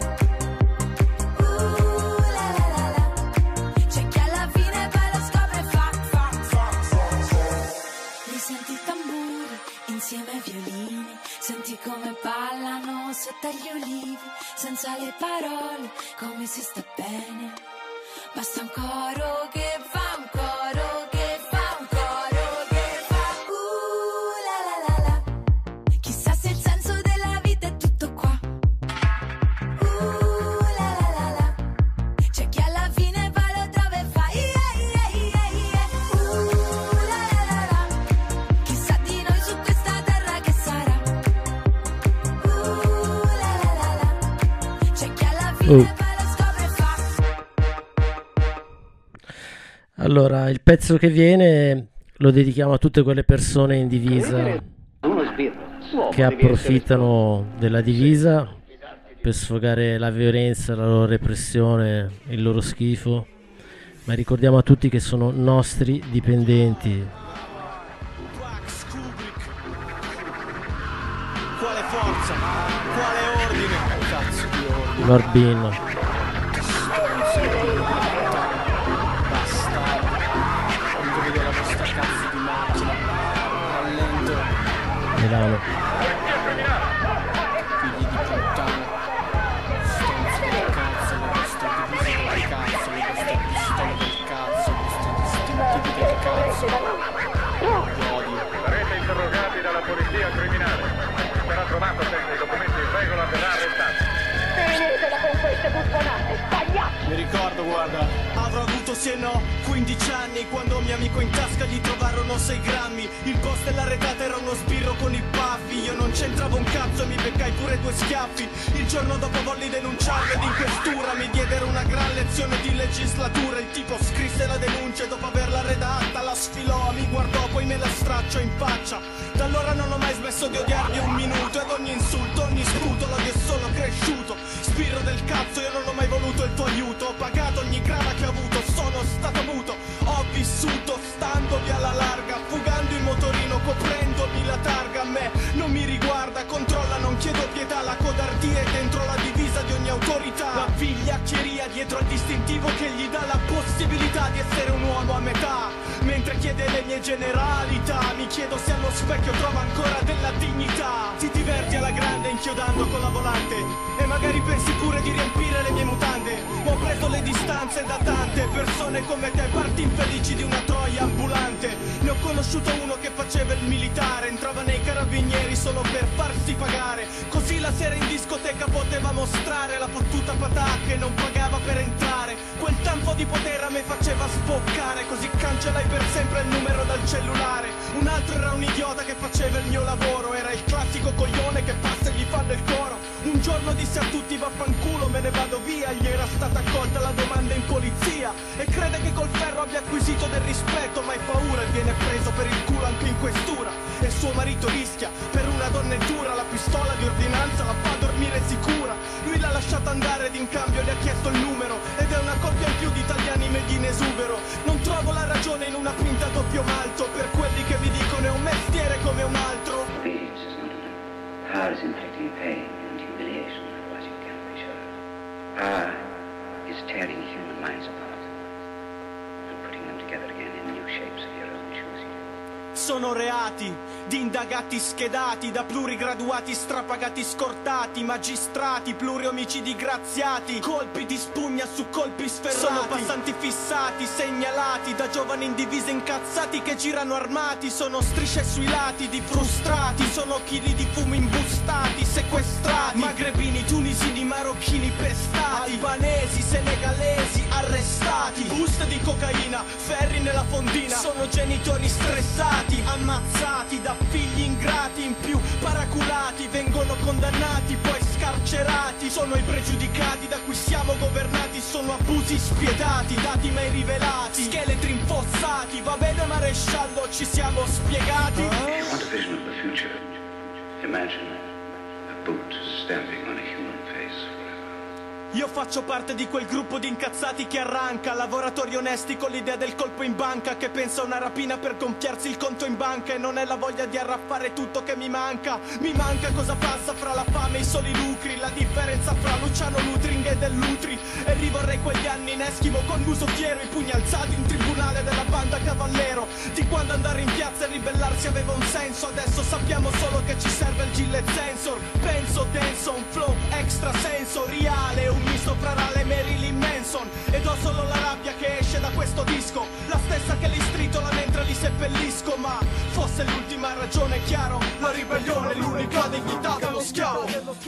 Uh la la la la. C'è chi alla fine va lo scopre e fa fa fa fa. Risenti il tamburo insieme ai violini, senti come ballano sotto agli ulivi, senza le parole, come si sta bene. Basta un coro che fa, un coro che fa, un coro che fa. Uh la la la la. Chissà se il senso della vita è tutto qua. Uh la la la la. C'è chi alla fine va lo trova e fa yeah yeah yeah yeah. Uh la la la la. Chissà di noi su questa terra che sarà. Uh la la la la. C'è chi alla fine Oh. va lo scopre e fa. Allora, il pezzo che viene lo dedichiamo a tutte quelle persone in divisa che approfittano della divisa per sfogare la violenza, la loro repressione, il loro schifo, ma ricordiamo a tutti che sono nostri dipendenti. Quale forza? Quale ordine? Cazzo di ordine. Lord Bean. Milano. Figli di puttana, stronzi del cazzo, le vostre divise del cazzo, le vostre pistole del cazzo, i vostri distintivi del cazzo. Odio. Sarete interrogati dalla polizia criminale. Sarà trovato senza i documenti in regola, verrà arrestato. Tenetela con queste buffonate, pagliacci! Mi ricordo, guarda, avrò avuto sì e no quindici anni quando un mio amico in tasca gli trovarono sei grammi. Il boss della retata era uno sbirro con i baffi. Io non c'entravo un cazzo e mi beccai pure due schiaffi. Il giorno dopo volli denunciarlo ed in questura mi diedero una gran lezione di legislatura. Il tipo scrisse la denuncia e dopo averla redatta la sfilò, mi guardò, poi me la stracciò in faccia. Da allora non ho mai smesso di odiarmi un minuto, ed ogni insulto, ogni sputo l'odio è solo cresciuto. Sbirro del cazzo, io non ho mai voluto il tuo aiuto. Ho pagato ogni grana che ho avuto, sono stato muto. Ho vissuto stando via alla larga, fugando in motorino, coprendomi la targa. A me non mi riguarda, controlla, non chiedo pietà. La codardia è dentro la divisa di ogni autorità. La vigliaccheria dietro al distintivo che gli dà la possibilità di essere un uomo a metà. Mentre chiede le mie generalità, mi chiedo se allo specchio trova ancora della dignità. Ti diverti alla grande inchiodando con la volante e magari pensi pure di riempire le mie mutande. Ho preso le distanze da tante persone come te, parti infelici di una troia ambulante. Ne ho conosciuto uno che faceva il militare, entrava nei carabinieri solo per farsi pagare. Così la sera in discoteca poteva mostrare la fottuta patà che non pagava per entrare. Quel tanto di potere a me faceva spoccare, così cancellai per sempre il numero dal cellulare. Un altro era un idiota che faceva il mio lavoro, era il classico coglione che passa e gli fanno il coro. Un giorno disse a tutti vaffanculo, me ne vado via. Gli era stata accolta la domanda in polizia e crede che col ferro abbia acquisito del rispetto, ma hai paura e viene preso per il culo anche in questura. E suo marito rischia, per una donna è dura, la pistola di ordinanza la fa dormire mi resi cura. Lui l'ha lasciata andare ed in cambio le ha chiesto il numero, ed è una coppia in più di italiani made in esubero. Non trovo la ragione in una pinta a doppio malto, per quelli che vi dicono è un mestiere come un altro. This is not enough. Power is inflicting pain and humiliation otherwise you can't be sure. Power is tearing human minds apart and putting them together again in new shapes of your own choosing. Sono reati di indagati schedati, da plurigraduati strapagati scortati, magistrati, pluriomicidi graziati, colpi di spugna su colpi sferrati. Sono passanti fissati, segnalati da giovani in divise incazzati che girano armati. Sono strisce sui lati di frustrati, sono chili di fumo imbustati, sequestrati, magrebini, tunisini, marocchini pestati, albanesi, senegalesi arrestati, buste di cocaina, ferri nella fondina. Sono genitori stressati, ammazzati da figli ingrati, in più paraculati, vengono condannati poi scarcerati. Sono i pregiudicati da cui siamo governati, sono abusi spietati, dati mai rivelati, scheletri infossati. Va bene maresciallo, ci siamo spiegati. If you want a vision of the future, imagine a boot stamping on a human face. Io faccio parte di quel gruppo di incazzati che arranca, lavoratori onesti con l'idea del colpo in banca, che pensa a una rapina per gonfiarsi il conto in banca, e non è la voglia di arraffare tutto che mi manca. Mi manca cosa passa fra la fame e i soli lucri, la differenza fra Luciano Lutring e dell'Utri. E rivorrei quegli anni in Eschimo con muso fiero, i pugni alzati in tribunale della banda Cavallero. Di quando andare in piazza e ribellarsi aveva un senso, adesso sappiamo solo che ci serve il Gillette Sensor. Penso denso, un flow extrasensoriale, un misto fra Rale e Marilyn Manson. Ed ho solo la rabbia che esce da questo disco, la stessa che li stritola mentre li seppellisco. Ma fosse l'ultima ragione, chiaro, la ribellione è l'unica dignità dello schiavo.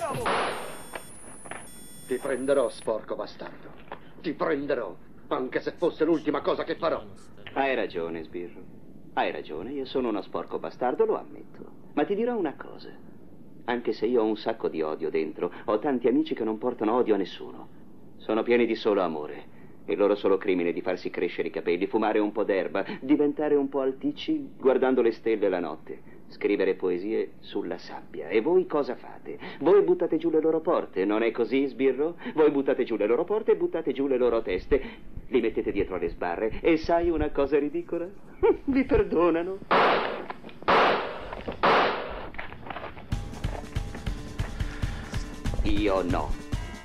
Ti prenderò, sporco bastardo. Ti prenderò, anche se fosse l'ultima cosa che farò. Hai ragione, Sbirro. Hai ragione, io sono uno sporco bastardo, lo ammetto. Ma ti dirò una cosa. Anche se io ho un sacco di odio dentro, ho tanti amici che non portano odio a nessuno. Sono pieni di solo amore. Il loro solo crimine è di farsi crescere i capelli, fumare un po' d'erba, diventare un po' alticci guardando le stelle la notte, scrivere poesie sulla sabbia. E voi cosa fate? Voi buttate giù le loro porte, non è così, Sbirro? Voi buttate giù le loro porte e buttate giù le loro teste, li mettete dietro alle sbarre e sai una cosa ridicola? Vi perdonano. Io no.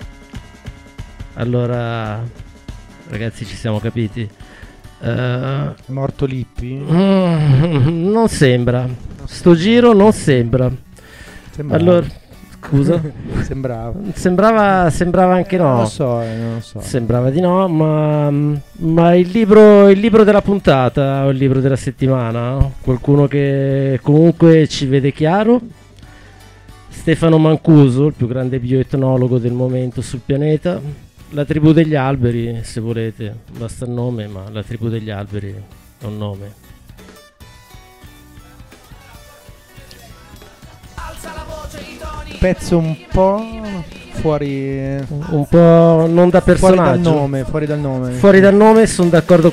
Allora, ragazzi, ci siamo capiti. Uh, Morto Lippi? Mm, non sembra. Sto giro non sembra. Sembrava. Allora, scusa? Sembrava. Sembrava, sembrava anche no. Non lo so, eh, non lo so. Sembrava di no, ma, ma il libro, il libro della puntata o il libro della settimana? Qualcuno che comunque ci vede chiaro? Stefano Mancuso, il più grande bioetnologo del momento sul pianeta. La tribù degli alberi, se volete, basta il nome, ma la tribù degli alberi è un nome. Pezzo un po' fuori, un po' non da personaggio, fuori dal nome, fuori dal nome. Fuori dal nome, sono d'accordo.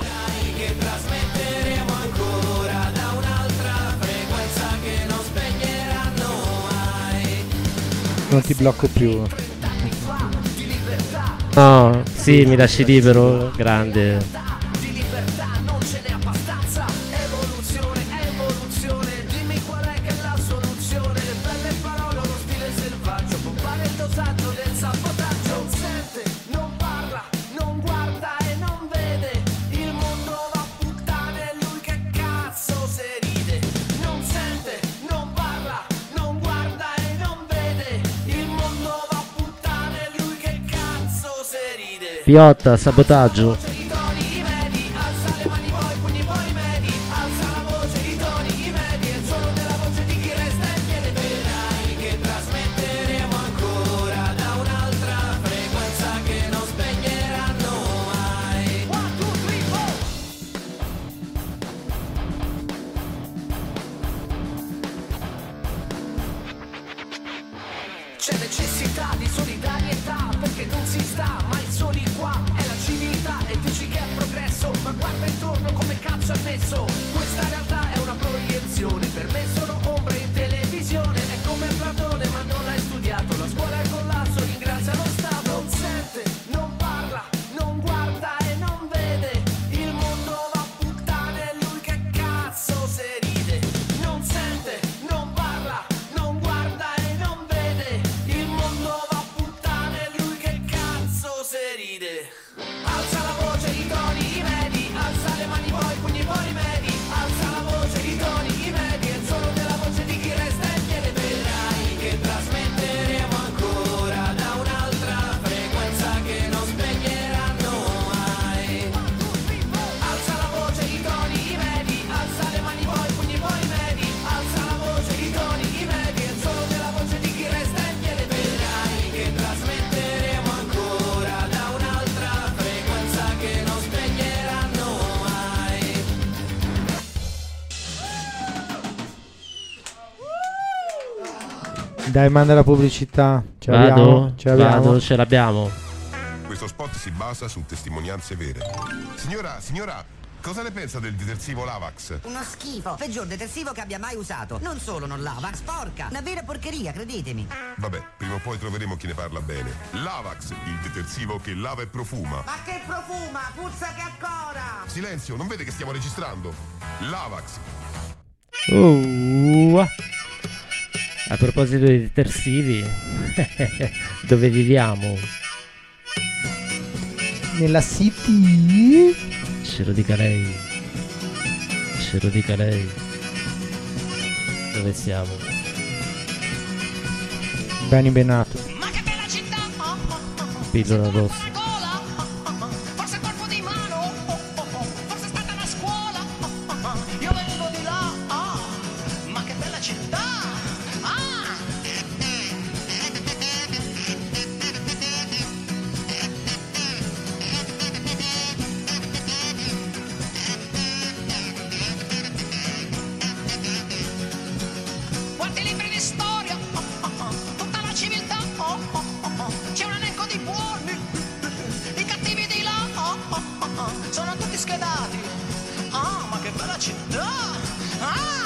Non ti blocco più. No, sì, mi lasci libero, grande. Di libertà non ce n'è abbastanza. Evoluzione, evoluzione, dimmi qual è che è la soluzione. Le belle parole, lo stile selvaggio, pompare il dosaggio del sabotaggio. Non sente, non parla, non guarda e non vede. Il mondo va a puttane, lui che cazzo se ride. Non sente, non parla, non guarda e non vede. Il mondo va a puttane, lui che cazzo se ride. Piotta, sabotaggio. C'è necessità di solidarietà perché non si sta mai soli qua, è la civiltà e ti Alza la voce i toni medi, alza le mani poi pugni poi rimedi, alza la voce i toni medi, è il suono della voce di chi resta in piedi. Vedrai che trasmetteremo ancora da un'altra frequenza che non spegneranno mai. Alza la voce i toni medi, alza le mani poi pugni poi rimedi, alza la voce i toni medi, è il suono della voce di chi resta in piedi. Vedrai che trasmetteremo ancora da un'altra frequenza che non spegneranno mai. Dai, manda la pubblicità. Ce Vado, l'abbiamo? Ce l'abbiamo? vado, ce l'abbiamo. Questo spot si basa su testimonianze vere. Signora, signora, cosa ne pensa del detersivo Lavax? Uno schifo, peggior detersivo che abbia mai usato. Non solo non lava, sporca, una vera porcheria, credetemi. Vabbè, prima o poi troveremo chi ne parla bene. Lavax, il detersivo che lava e profuma. Ma che profuma, puzza che ancora! Silenzio, non vede che stiamo registrando? Lavax. Uh, a proposito di detersivi, dove viviamo? Nella City. Ce lo dica lei. Ce lo dica lei. Dove siamo? Beni Benato. Pillola rossa. Forse colpo di mano, forse è stata una scuola, io vengo di là, ah, ma che bella città, ah. Quanti libri di storia, tutta la civiltà, oh, oh, oh, oh. C'è un elenco di buoni, i cattivi di là, oh, oh, oh, oh. Sono tutti schedati, ah, ma che bella città, ah.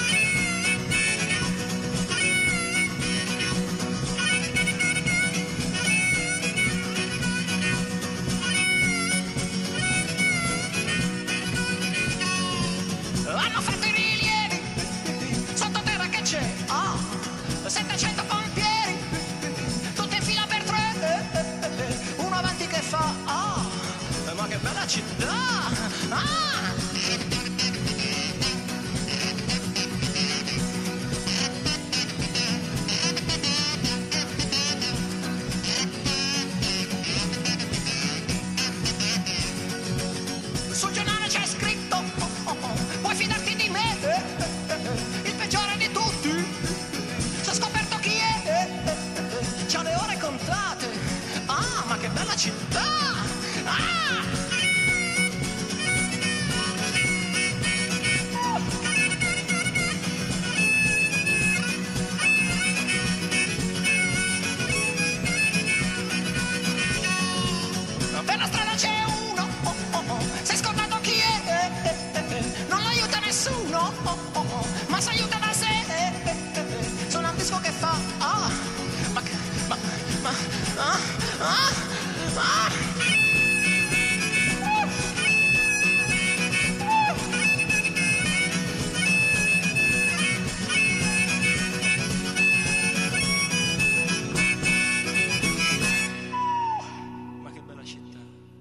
Hanno fatto i rilievi, sottoterra che c'è, ah, settecento pompieri, tutti in fila per tre, uno avanti che fa, ah, ma che bella città, ah. Sul giornale c'è scritto, oh, oh, oh, puoi fidarti di me, eh, eh, eh, il peggiore di tutti, si è scoperto chi è, eh, eh, eh, c'ha le ore contate, ah, ma che bella città, ah. Per la strada c'è uno, oh, oh, oh, sei scordato chi è, eh, eh, eh, non l'aiuta nessuno, oh, oh, oh, ma si aiuta da sé, eh, eh, eh, suona un disco che fa, ah, ma, che- ma, ma, ah, ah, ah. Ma che bella città.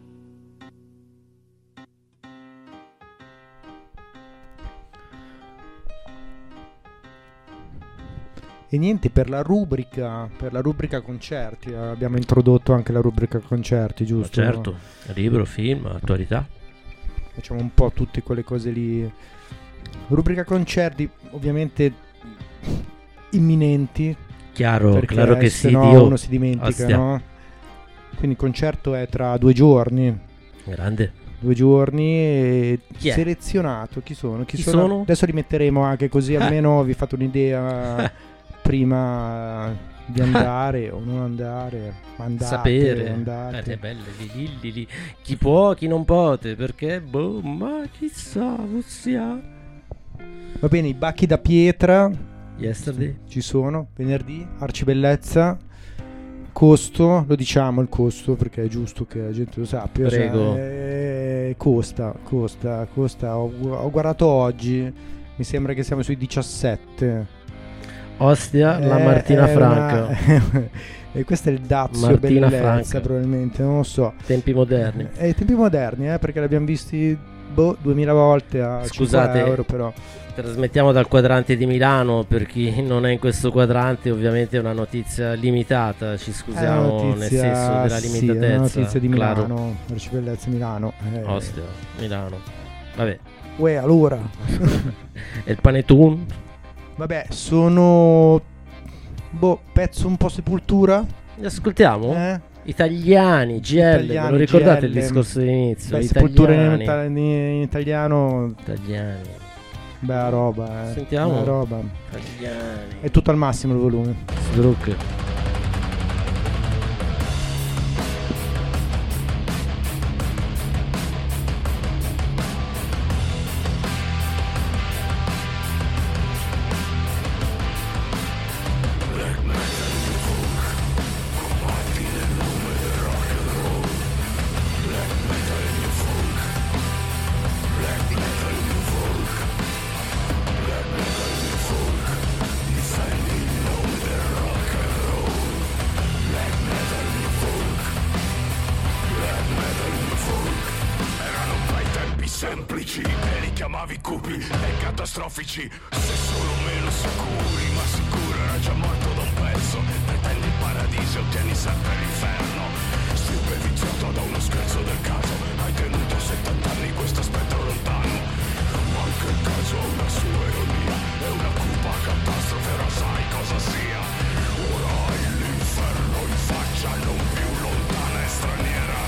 E niente, per la rubrica, per la rubrica concerti, eh, abbiamo introdotto anche la rubrica concerti, giusto? Ma certo, libro, film, attualità. Facciamo un po' tutte quelle cose lì. Rubrica concerti, ovviamente imminenti. Chiaro, perché claro che sì, sennò Dio. uno si dimentica, Ostia. no? Quindi il concerto è tra due giorni. Grande. Due giorni e Chi è? selezionato. Chi sono? Chi Chi sono? sono? Adesso li metteremo anche così almeno vi fate un'idea prima di andare o non andare. Andate, Sapere. andate. Eh, belle, li, li, li, li. Chi può, chi non può, perché, boh, ma chissà, ossia. Va bene, i Bacchi da Pietra. Yesterday. Ci sono. Venerdì, Arcibellezza. Costo, lo diciamo il costo perché è giusto che la gente lo sappia. Prego. Cioè, eh, costa, costa, costa. Ho, ho guardato oggi, mi sembra che siamo sui diciassette. Ostia, la È- Martina è Franca. una- e questo è il Dazio Martina Bellezza, Franca. probabilmente, non lo so. Tempi moderni. E tempi moderni, eh, perché l'abbiamo visti boh, duemila volte a Scusate, cinque euro però. trasmettiamo dal quadrante di Milano, per chi non è in questo quadrante ovviamente è una notizia limitata, ci scusiamo È una notizia- nel senso della sì, è limitatezza. una notizia di Claro. Milano, Merci Bellezza Milano. Eh. Ostia, Milano. Vabbè. Uè, allora. E il panettone? Vabbè, sono boh, pezzo un po' Sepultura. Li ascoltiamo? Eh? Italiani, G L, ve Italiani, lo ricordate G L. il discorso dell'inizio? Beh, Sepultura in, Italiani. ita- in italiano. Italiani. Bella roba, eh. Sentiamo. Bella roba. Italiani. È tutto al massimo il volume. Sdruck. Semplici, e li chiamavi cupi e catastrofici. Se solo meno sicuri, ma sicuro era già morto da un pezzo. Pretendi il paradiso, ottieni sempre l'inferno. Stipe viziato da uno scherzo del caso. Hai tenuto settanta anni questo spettro lontano. Ma anche il caso ha una sua ironia. È una cupa catastrofe, ora sai cosa sia. Ora hai l'inferno in faccia, non più lontana e straniera.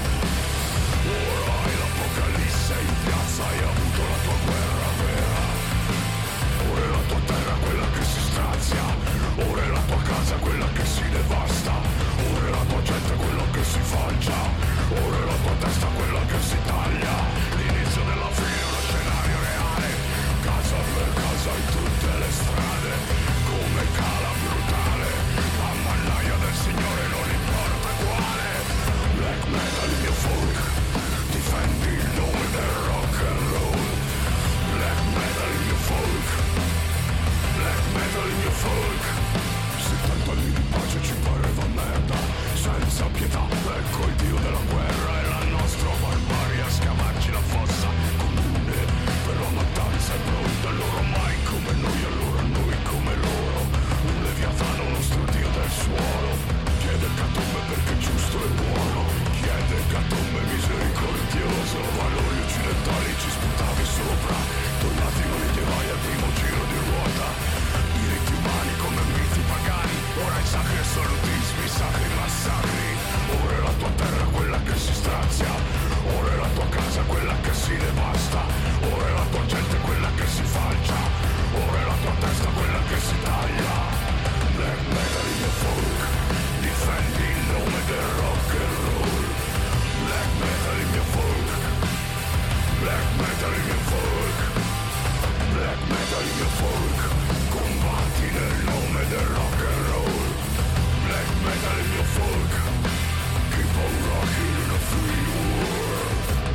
Ora hai l'apocalisse in piazza, hai avuto la tua guerra vera. Ora è la tua terra quella che si strazia. Ora è la tua casa quella che si devasta. Ora è la tua gente quella che si falcia. Ora è la tua testa quella che si taglia. L'inizio della fine è uno scenario reale. Casa per casa in tutte le strade. Come cala brutale. La mannaia del Signore non importa quale. Black metal il mio folk. Difendi il nome del rock and roll. Black metal il mio folk. Black metal il mio folk. settanta anni di pace ci pareva merda. Senza pietà, ecco il dio della guerra. E la nostra barbarie a scavarci la fossa comune. Per la mattanza è pronta, loro mai come noi, allora noi come loro. Un leviatano, uno studio del suolo. Chiede catombe perché giusto e buono. Chiede catombe misericordioso. Valori occidentali ci sputavi sopra. Tornati con i dievai al primo giro di ruota. Diritti umani come miti pagani. Ora i sacri assolutismi, sacri massacri. Ora è la tua terra quella che si strazia. Ora è la tua casa quella che si devasta. Ora è la tua gente quella che si falcia. Ora è la tua testa quella che si taglia. Black metal il mio folk. Difendi il nome del rock and roll. Black metal il mio folk. Black metal il mio folk. Black metal il mio folk. Combatti nel nome del rock and roll. Black metal il mio folk. Keep on rocking in a free world.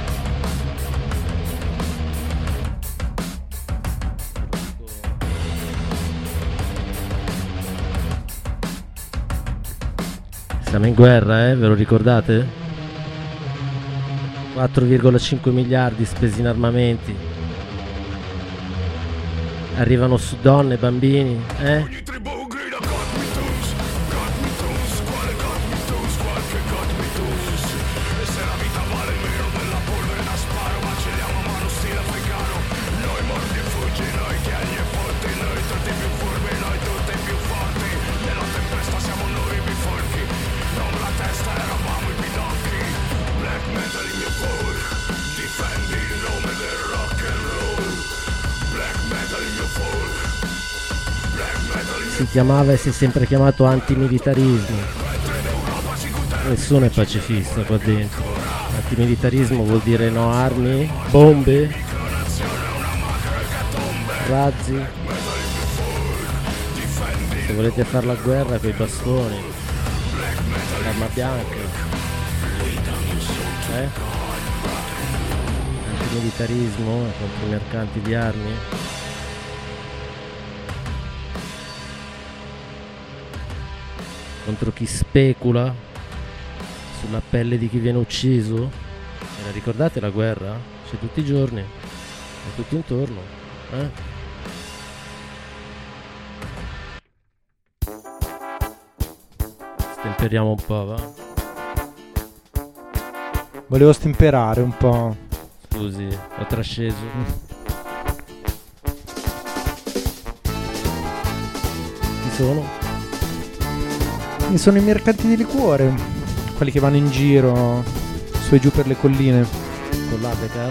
Siamo in guerra, eh? Ve lo ricordate? quattro virgola cinque miliardi spesi in armamenti. Arrivano su donne, bambini, eh? E se la vita vale meno della polvere da sparo, macelliamo a mano stile africano. Noi morti e fuggi, noi chiagni e forti, noi tutti più furbi, noi tutti più forti. Nella tempesta siamo noi i bifolchi, non la testa eravamo i pidocchi. Black metal il mio folk, difendi il nome del rock and roll. Black metal il mio folk, black metal il mio Si chiamava e si è sempre chiamato antimilitarismo. Nessuno è pacifista qua dentro. Antimilitarismo vuol dire no armi, bombe, razzi. Se volete fare la guerra coi bastoni, l'arma bianca, eh? Antimilitarismo contro i mercanti di armi. contro chi specula sulla pelle di chi viene ucciso. E la ricordate la guerra? C'è tutti i giorni, è tutto intorno, eh? Stemperiamo un po', va? Volevo stemperare un po'. Scusi, ho trasceso. Chi sono? E sono i mercanti di liquore, quelli che vanno in giro su e giù per le colline. Con l'Abecar.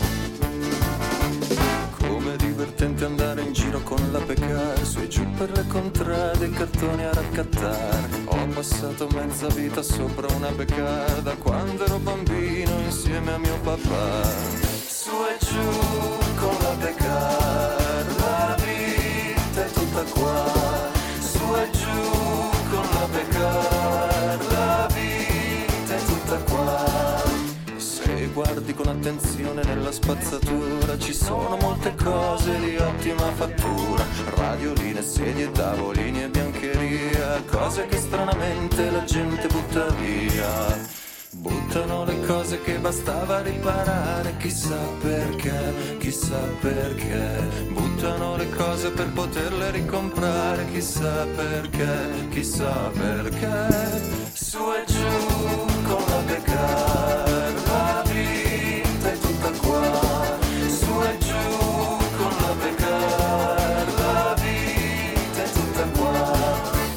Come divertente andare in giro con la Becar, su e giù per le contrade, cartoni a raccattare. Ho passato mezza vita sopra una Becar da quando ero bambino insieme a mio papà. Su e giù con la Becar, la vita è tutta qua. Su e giù con la Becar, la vita è tutta qua. Se guardi con attenzione nella spazzatura ci sono molte cose di ottima fattura, radioline, sedie, tavolini e biancheria, cose che stranamente la gente butta via. Buttano le cose che bastava riparare, chissà perché, chissà perché. Buttano le cose per poterle ricomprare, chissà perché, chissà perché. Su e giù con la Becar, la vita è tutta qua. Su e giù con la Becar, la vita è tutta qua.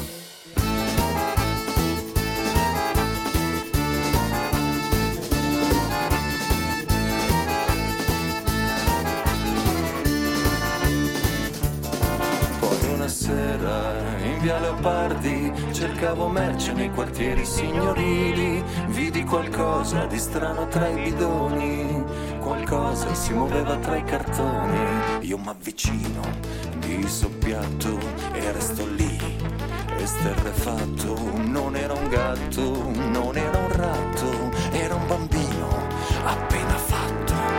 In via Leopardi cercavo merce nei quartieri signorili, vidi qualcosa di strano tra i bidoni, qualcosa si muoveva tra i cartoni. Io m'avvicino di soppiatto e resto lì esterrefatto. Non era un gatto, non era un ratto, era un bambino appena fatto.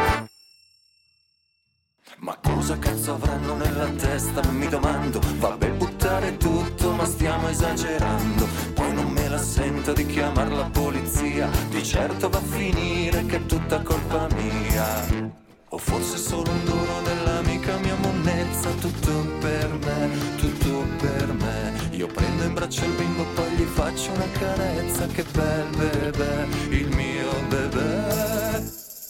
Ma cosa cazzo avranno nella testa, mi domando. Vabbè, buttare tutto, ma stiamo esagerando. Poi non me la sento di chiamar la polizia, di certo va a finire che è tutta colpa mia. O forse solo un dono dell'amica mia monnezza. Tutto per me, tutto per me. Io prendo in braccio il bimbo, poi gli faccio una carezza. Che bel bebè, il mio bebè.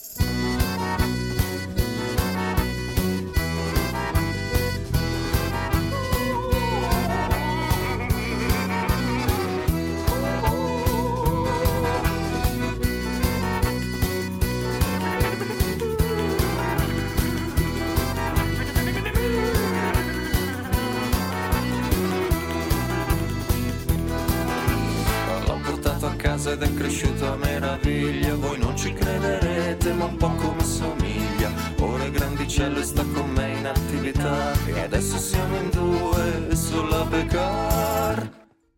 Ed è cresciuto a meraviglia, voi non ci crederete ma un po' come somiglia. Ora è grandicello e sta con me in attività, e adesso siamo in due sulla Becar.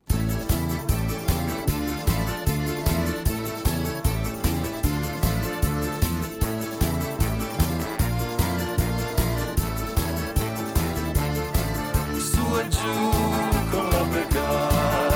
Su e giù con la Becar.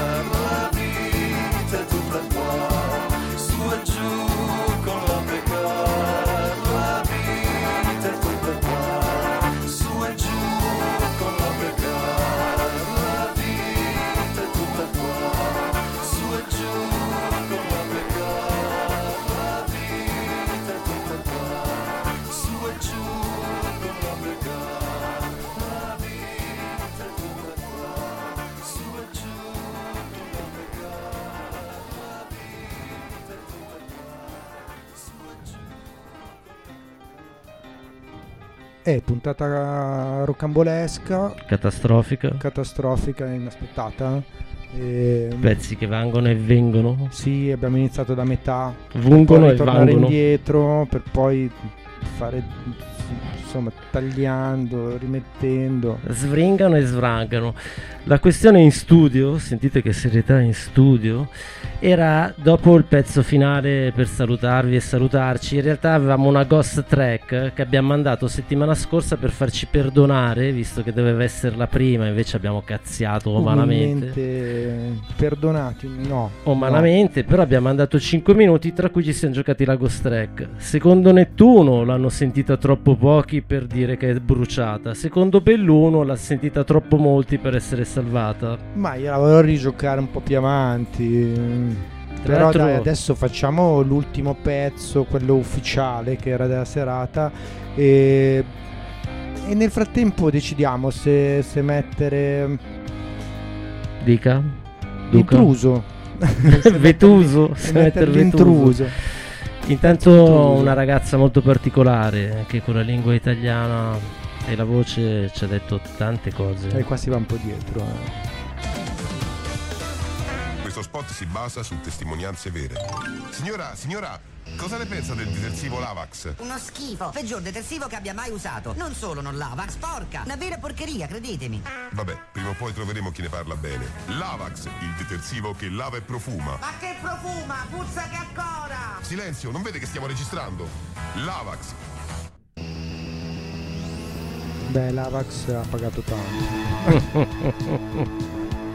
È puntata rocambolesca, catastrofica, catastrofica e inaspettata. E... pezzi che vangono e vengono. Sì, abbiamo iniziato da metà, Vungono poi e tornare vangono indietro per poi fare, insomma, tagliando, rimettendo. Svringano e svrangano. La questione in studio, sentite che serietà in studio, era dopo il pezzo finale per salutarvi e salutarci. In realtà avevamo una ghost track che abbiamo mandato settimana scorsa per farci perdonare, visto che doveva essere la prima, invece abbiamo cazziato umanamente. Perdonati, no. Umanamente, no. Però abbiamo mandato cinque minuti, tra cui ci siamo giocati la ghost track. Secondo Nettuno l'hanno sentita troppo pochi per dire che è bruciata. Secondo Belluno l'ha sentita troppo molti per essere salvata. Ma io la volevo rigiocare un po' più avanti. Tra Però l'altro... dai, adesso facciamo l'ultimo pezzo, quello ufficiale che era della serata, e, e nel frattempo decidiamo se, se mettere Dica Duca. Intruso Vetuso, se mettere l'intruso. Intanto Intruso. Una ragazza molto particolare che con la lingua italiana e la voce ci ha detto tante cose. E qua si va un po' dietro, eh. Questo spot si basa su testimonianze vere. Signora, signora, cosa ne pensa del detersivo Lavax? Uno schifo, peggior detersivo che abbia mai usato. Non solo non lava, sporca. Una vera porcheria, credetemi. Vabbè, prima o poi troveremo chi ne parla bene. Lavax, il detersivo che lava e profuma. Ma che profuma, puzza che ancora. Silenzio, non vede che stiamo registrando? Lavax. Beh, Lavax ha pagato tanto.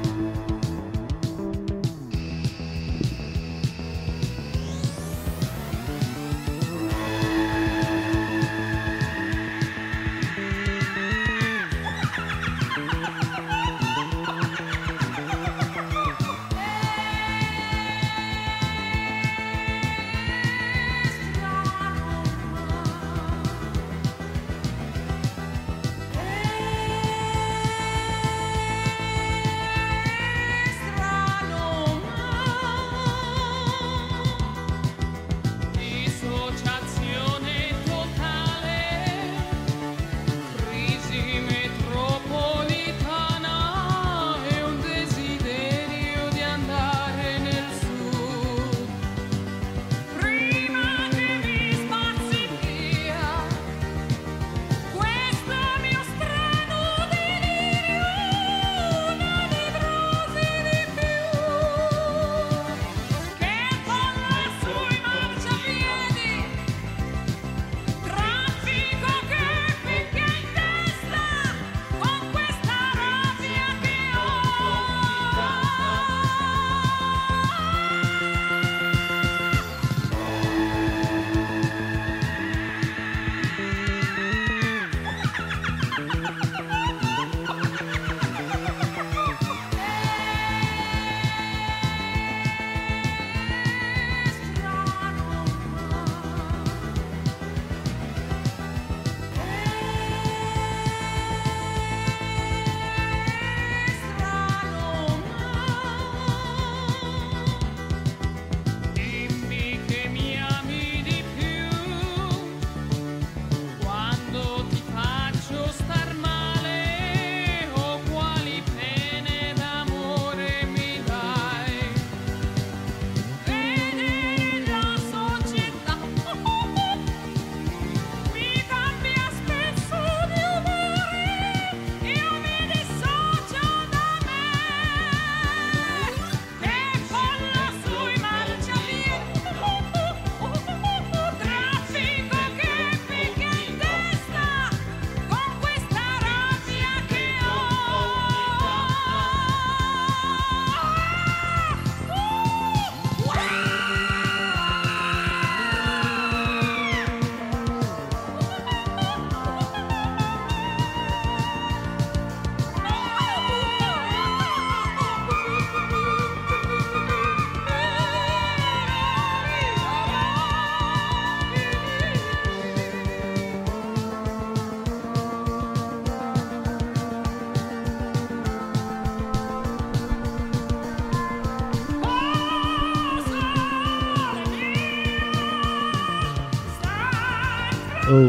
Oh.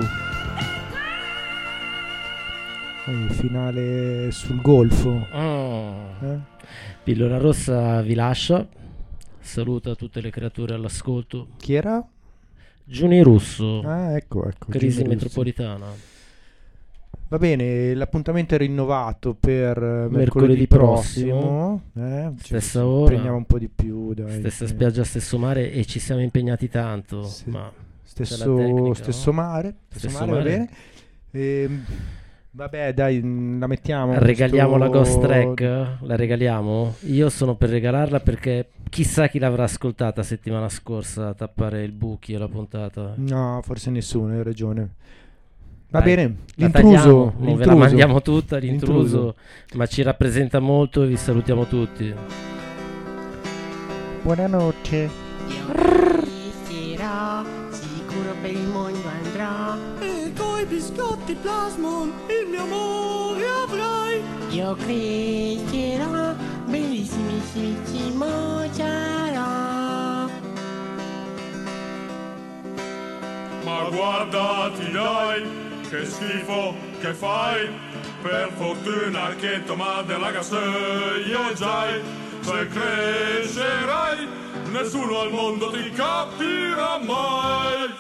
Il finale sul golfo. Oh. Eh? Pillola Rossa vi lascia. Saluta tutte le creature all'ascolto. Chi era? Giuni Russo. Ah, ecco, ecco. Crisi Giuni metropolitana. Russo. Va bene, l'appuntamento è rinnovato per mercoledì, Mercoledì prossimo. prossimo, Eh, stessa ci ora. Prendiamo un po' di più, dai. Stessa Eh. spiaggia, stesso mare, e ci siamo impegnati tanto. Sì. Ma Stesso, c'è la tecnica, stesso no? mare, stesso Stesso mare, va mare. bene. Ehm, vabbè, dai, mh, la mettiamo. Regaliamo la questo- Ghost Track? La regaliamo? Io sono per regalarla perché chissà chi l'avrà ascoltata settimana scorsa a tappare il buchi e la puntata. No, forse nessuno, hai ragione. Va Dai, bene, la l'intruso, tagliamo, non ve la l'intruso. mandiamo tutta l'intruso, L'intruso. ma ci rappresenta molto e vi salutiamo tutti. Buonanotte. Resterà, sicuro per il mondo andrà. E coi biscotti Plasmon il mio amore avrai. Io crescerò, bellissimissimo sarà. Ma guardati dai, che schifo che fai. Per fortuna che tua madre la casseggiai. Se crescerai, nessuno al mondo ti capirà mai.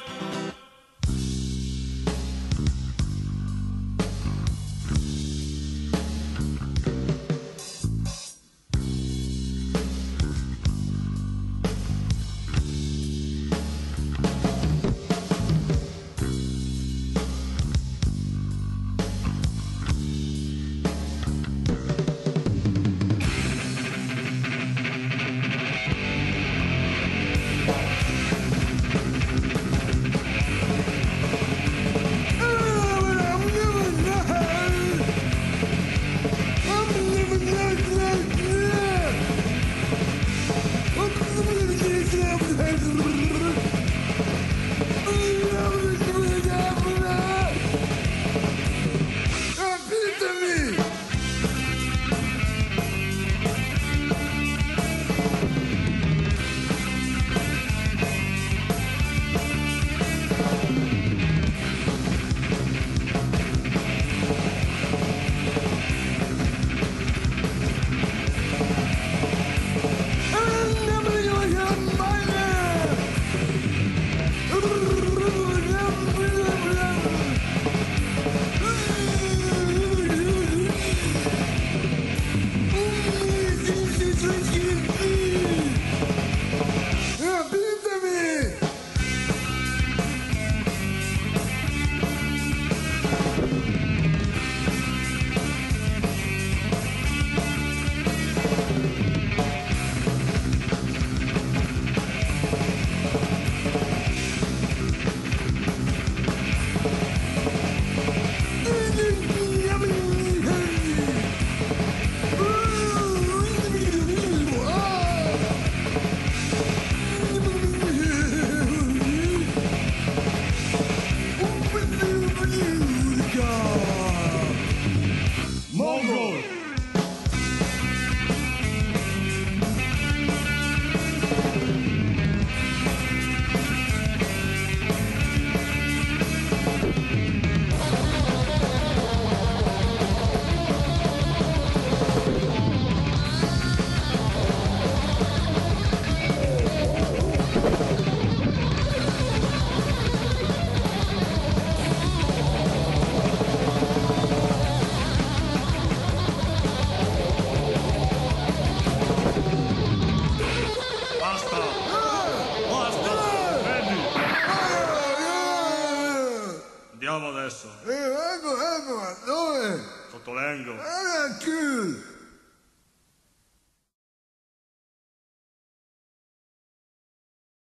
Andiamo adesso. Eh, ecco, ecco, ma dove? Sottolengo. Eh, che?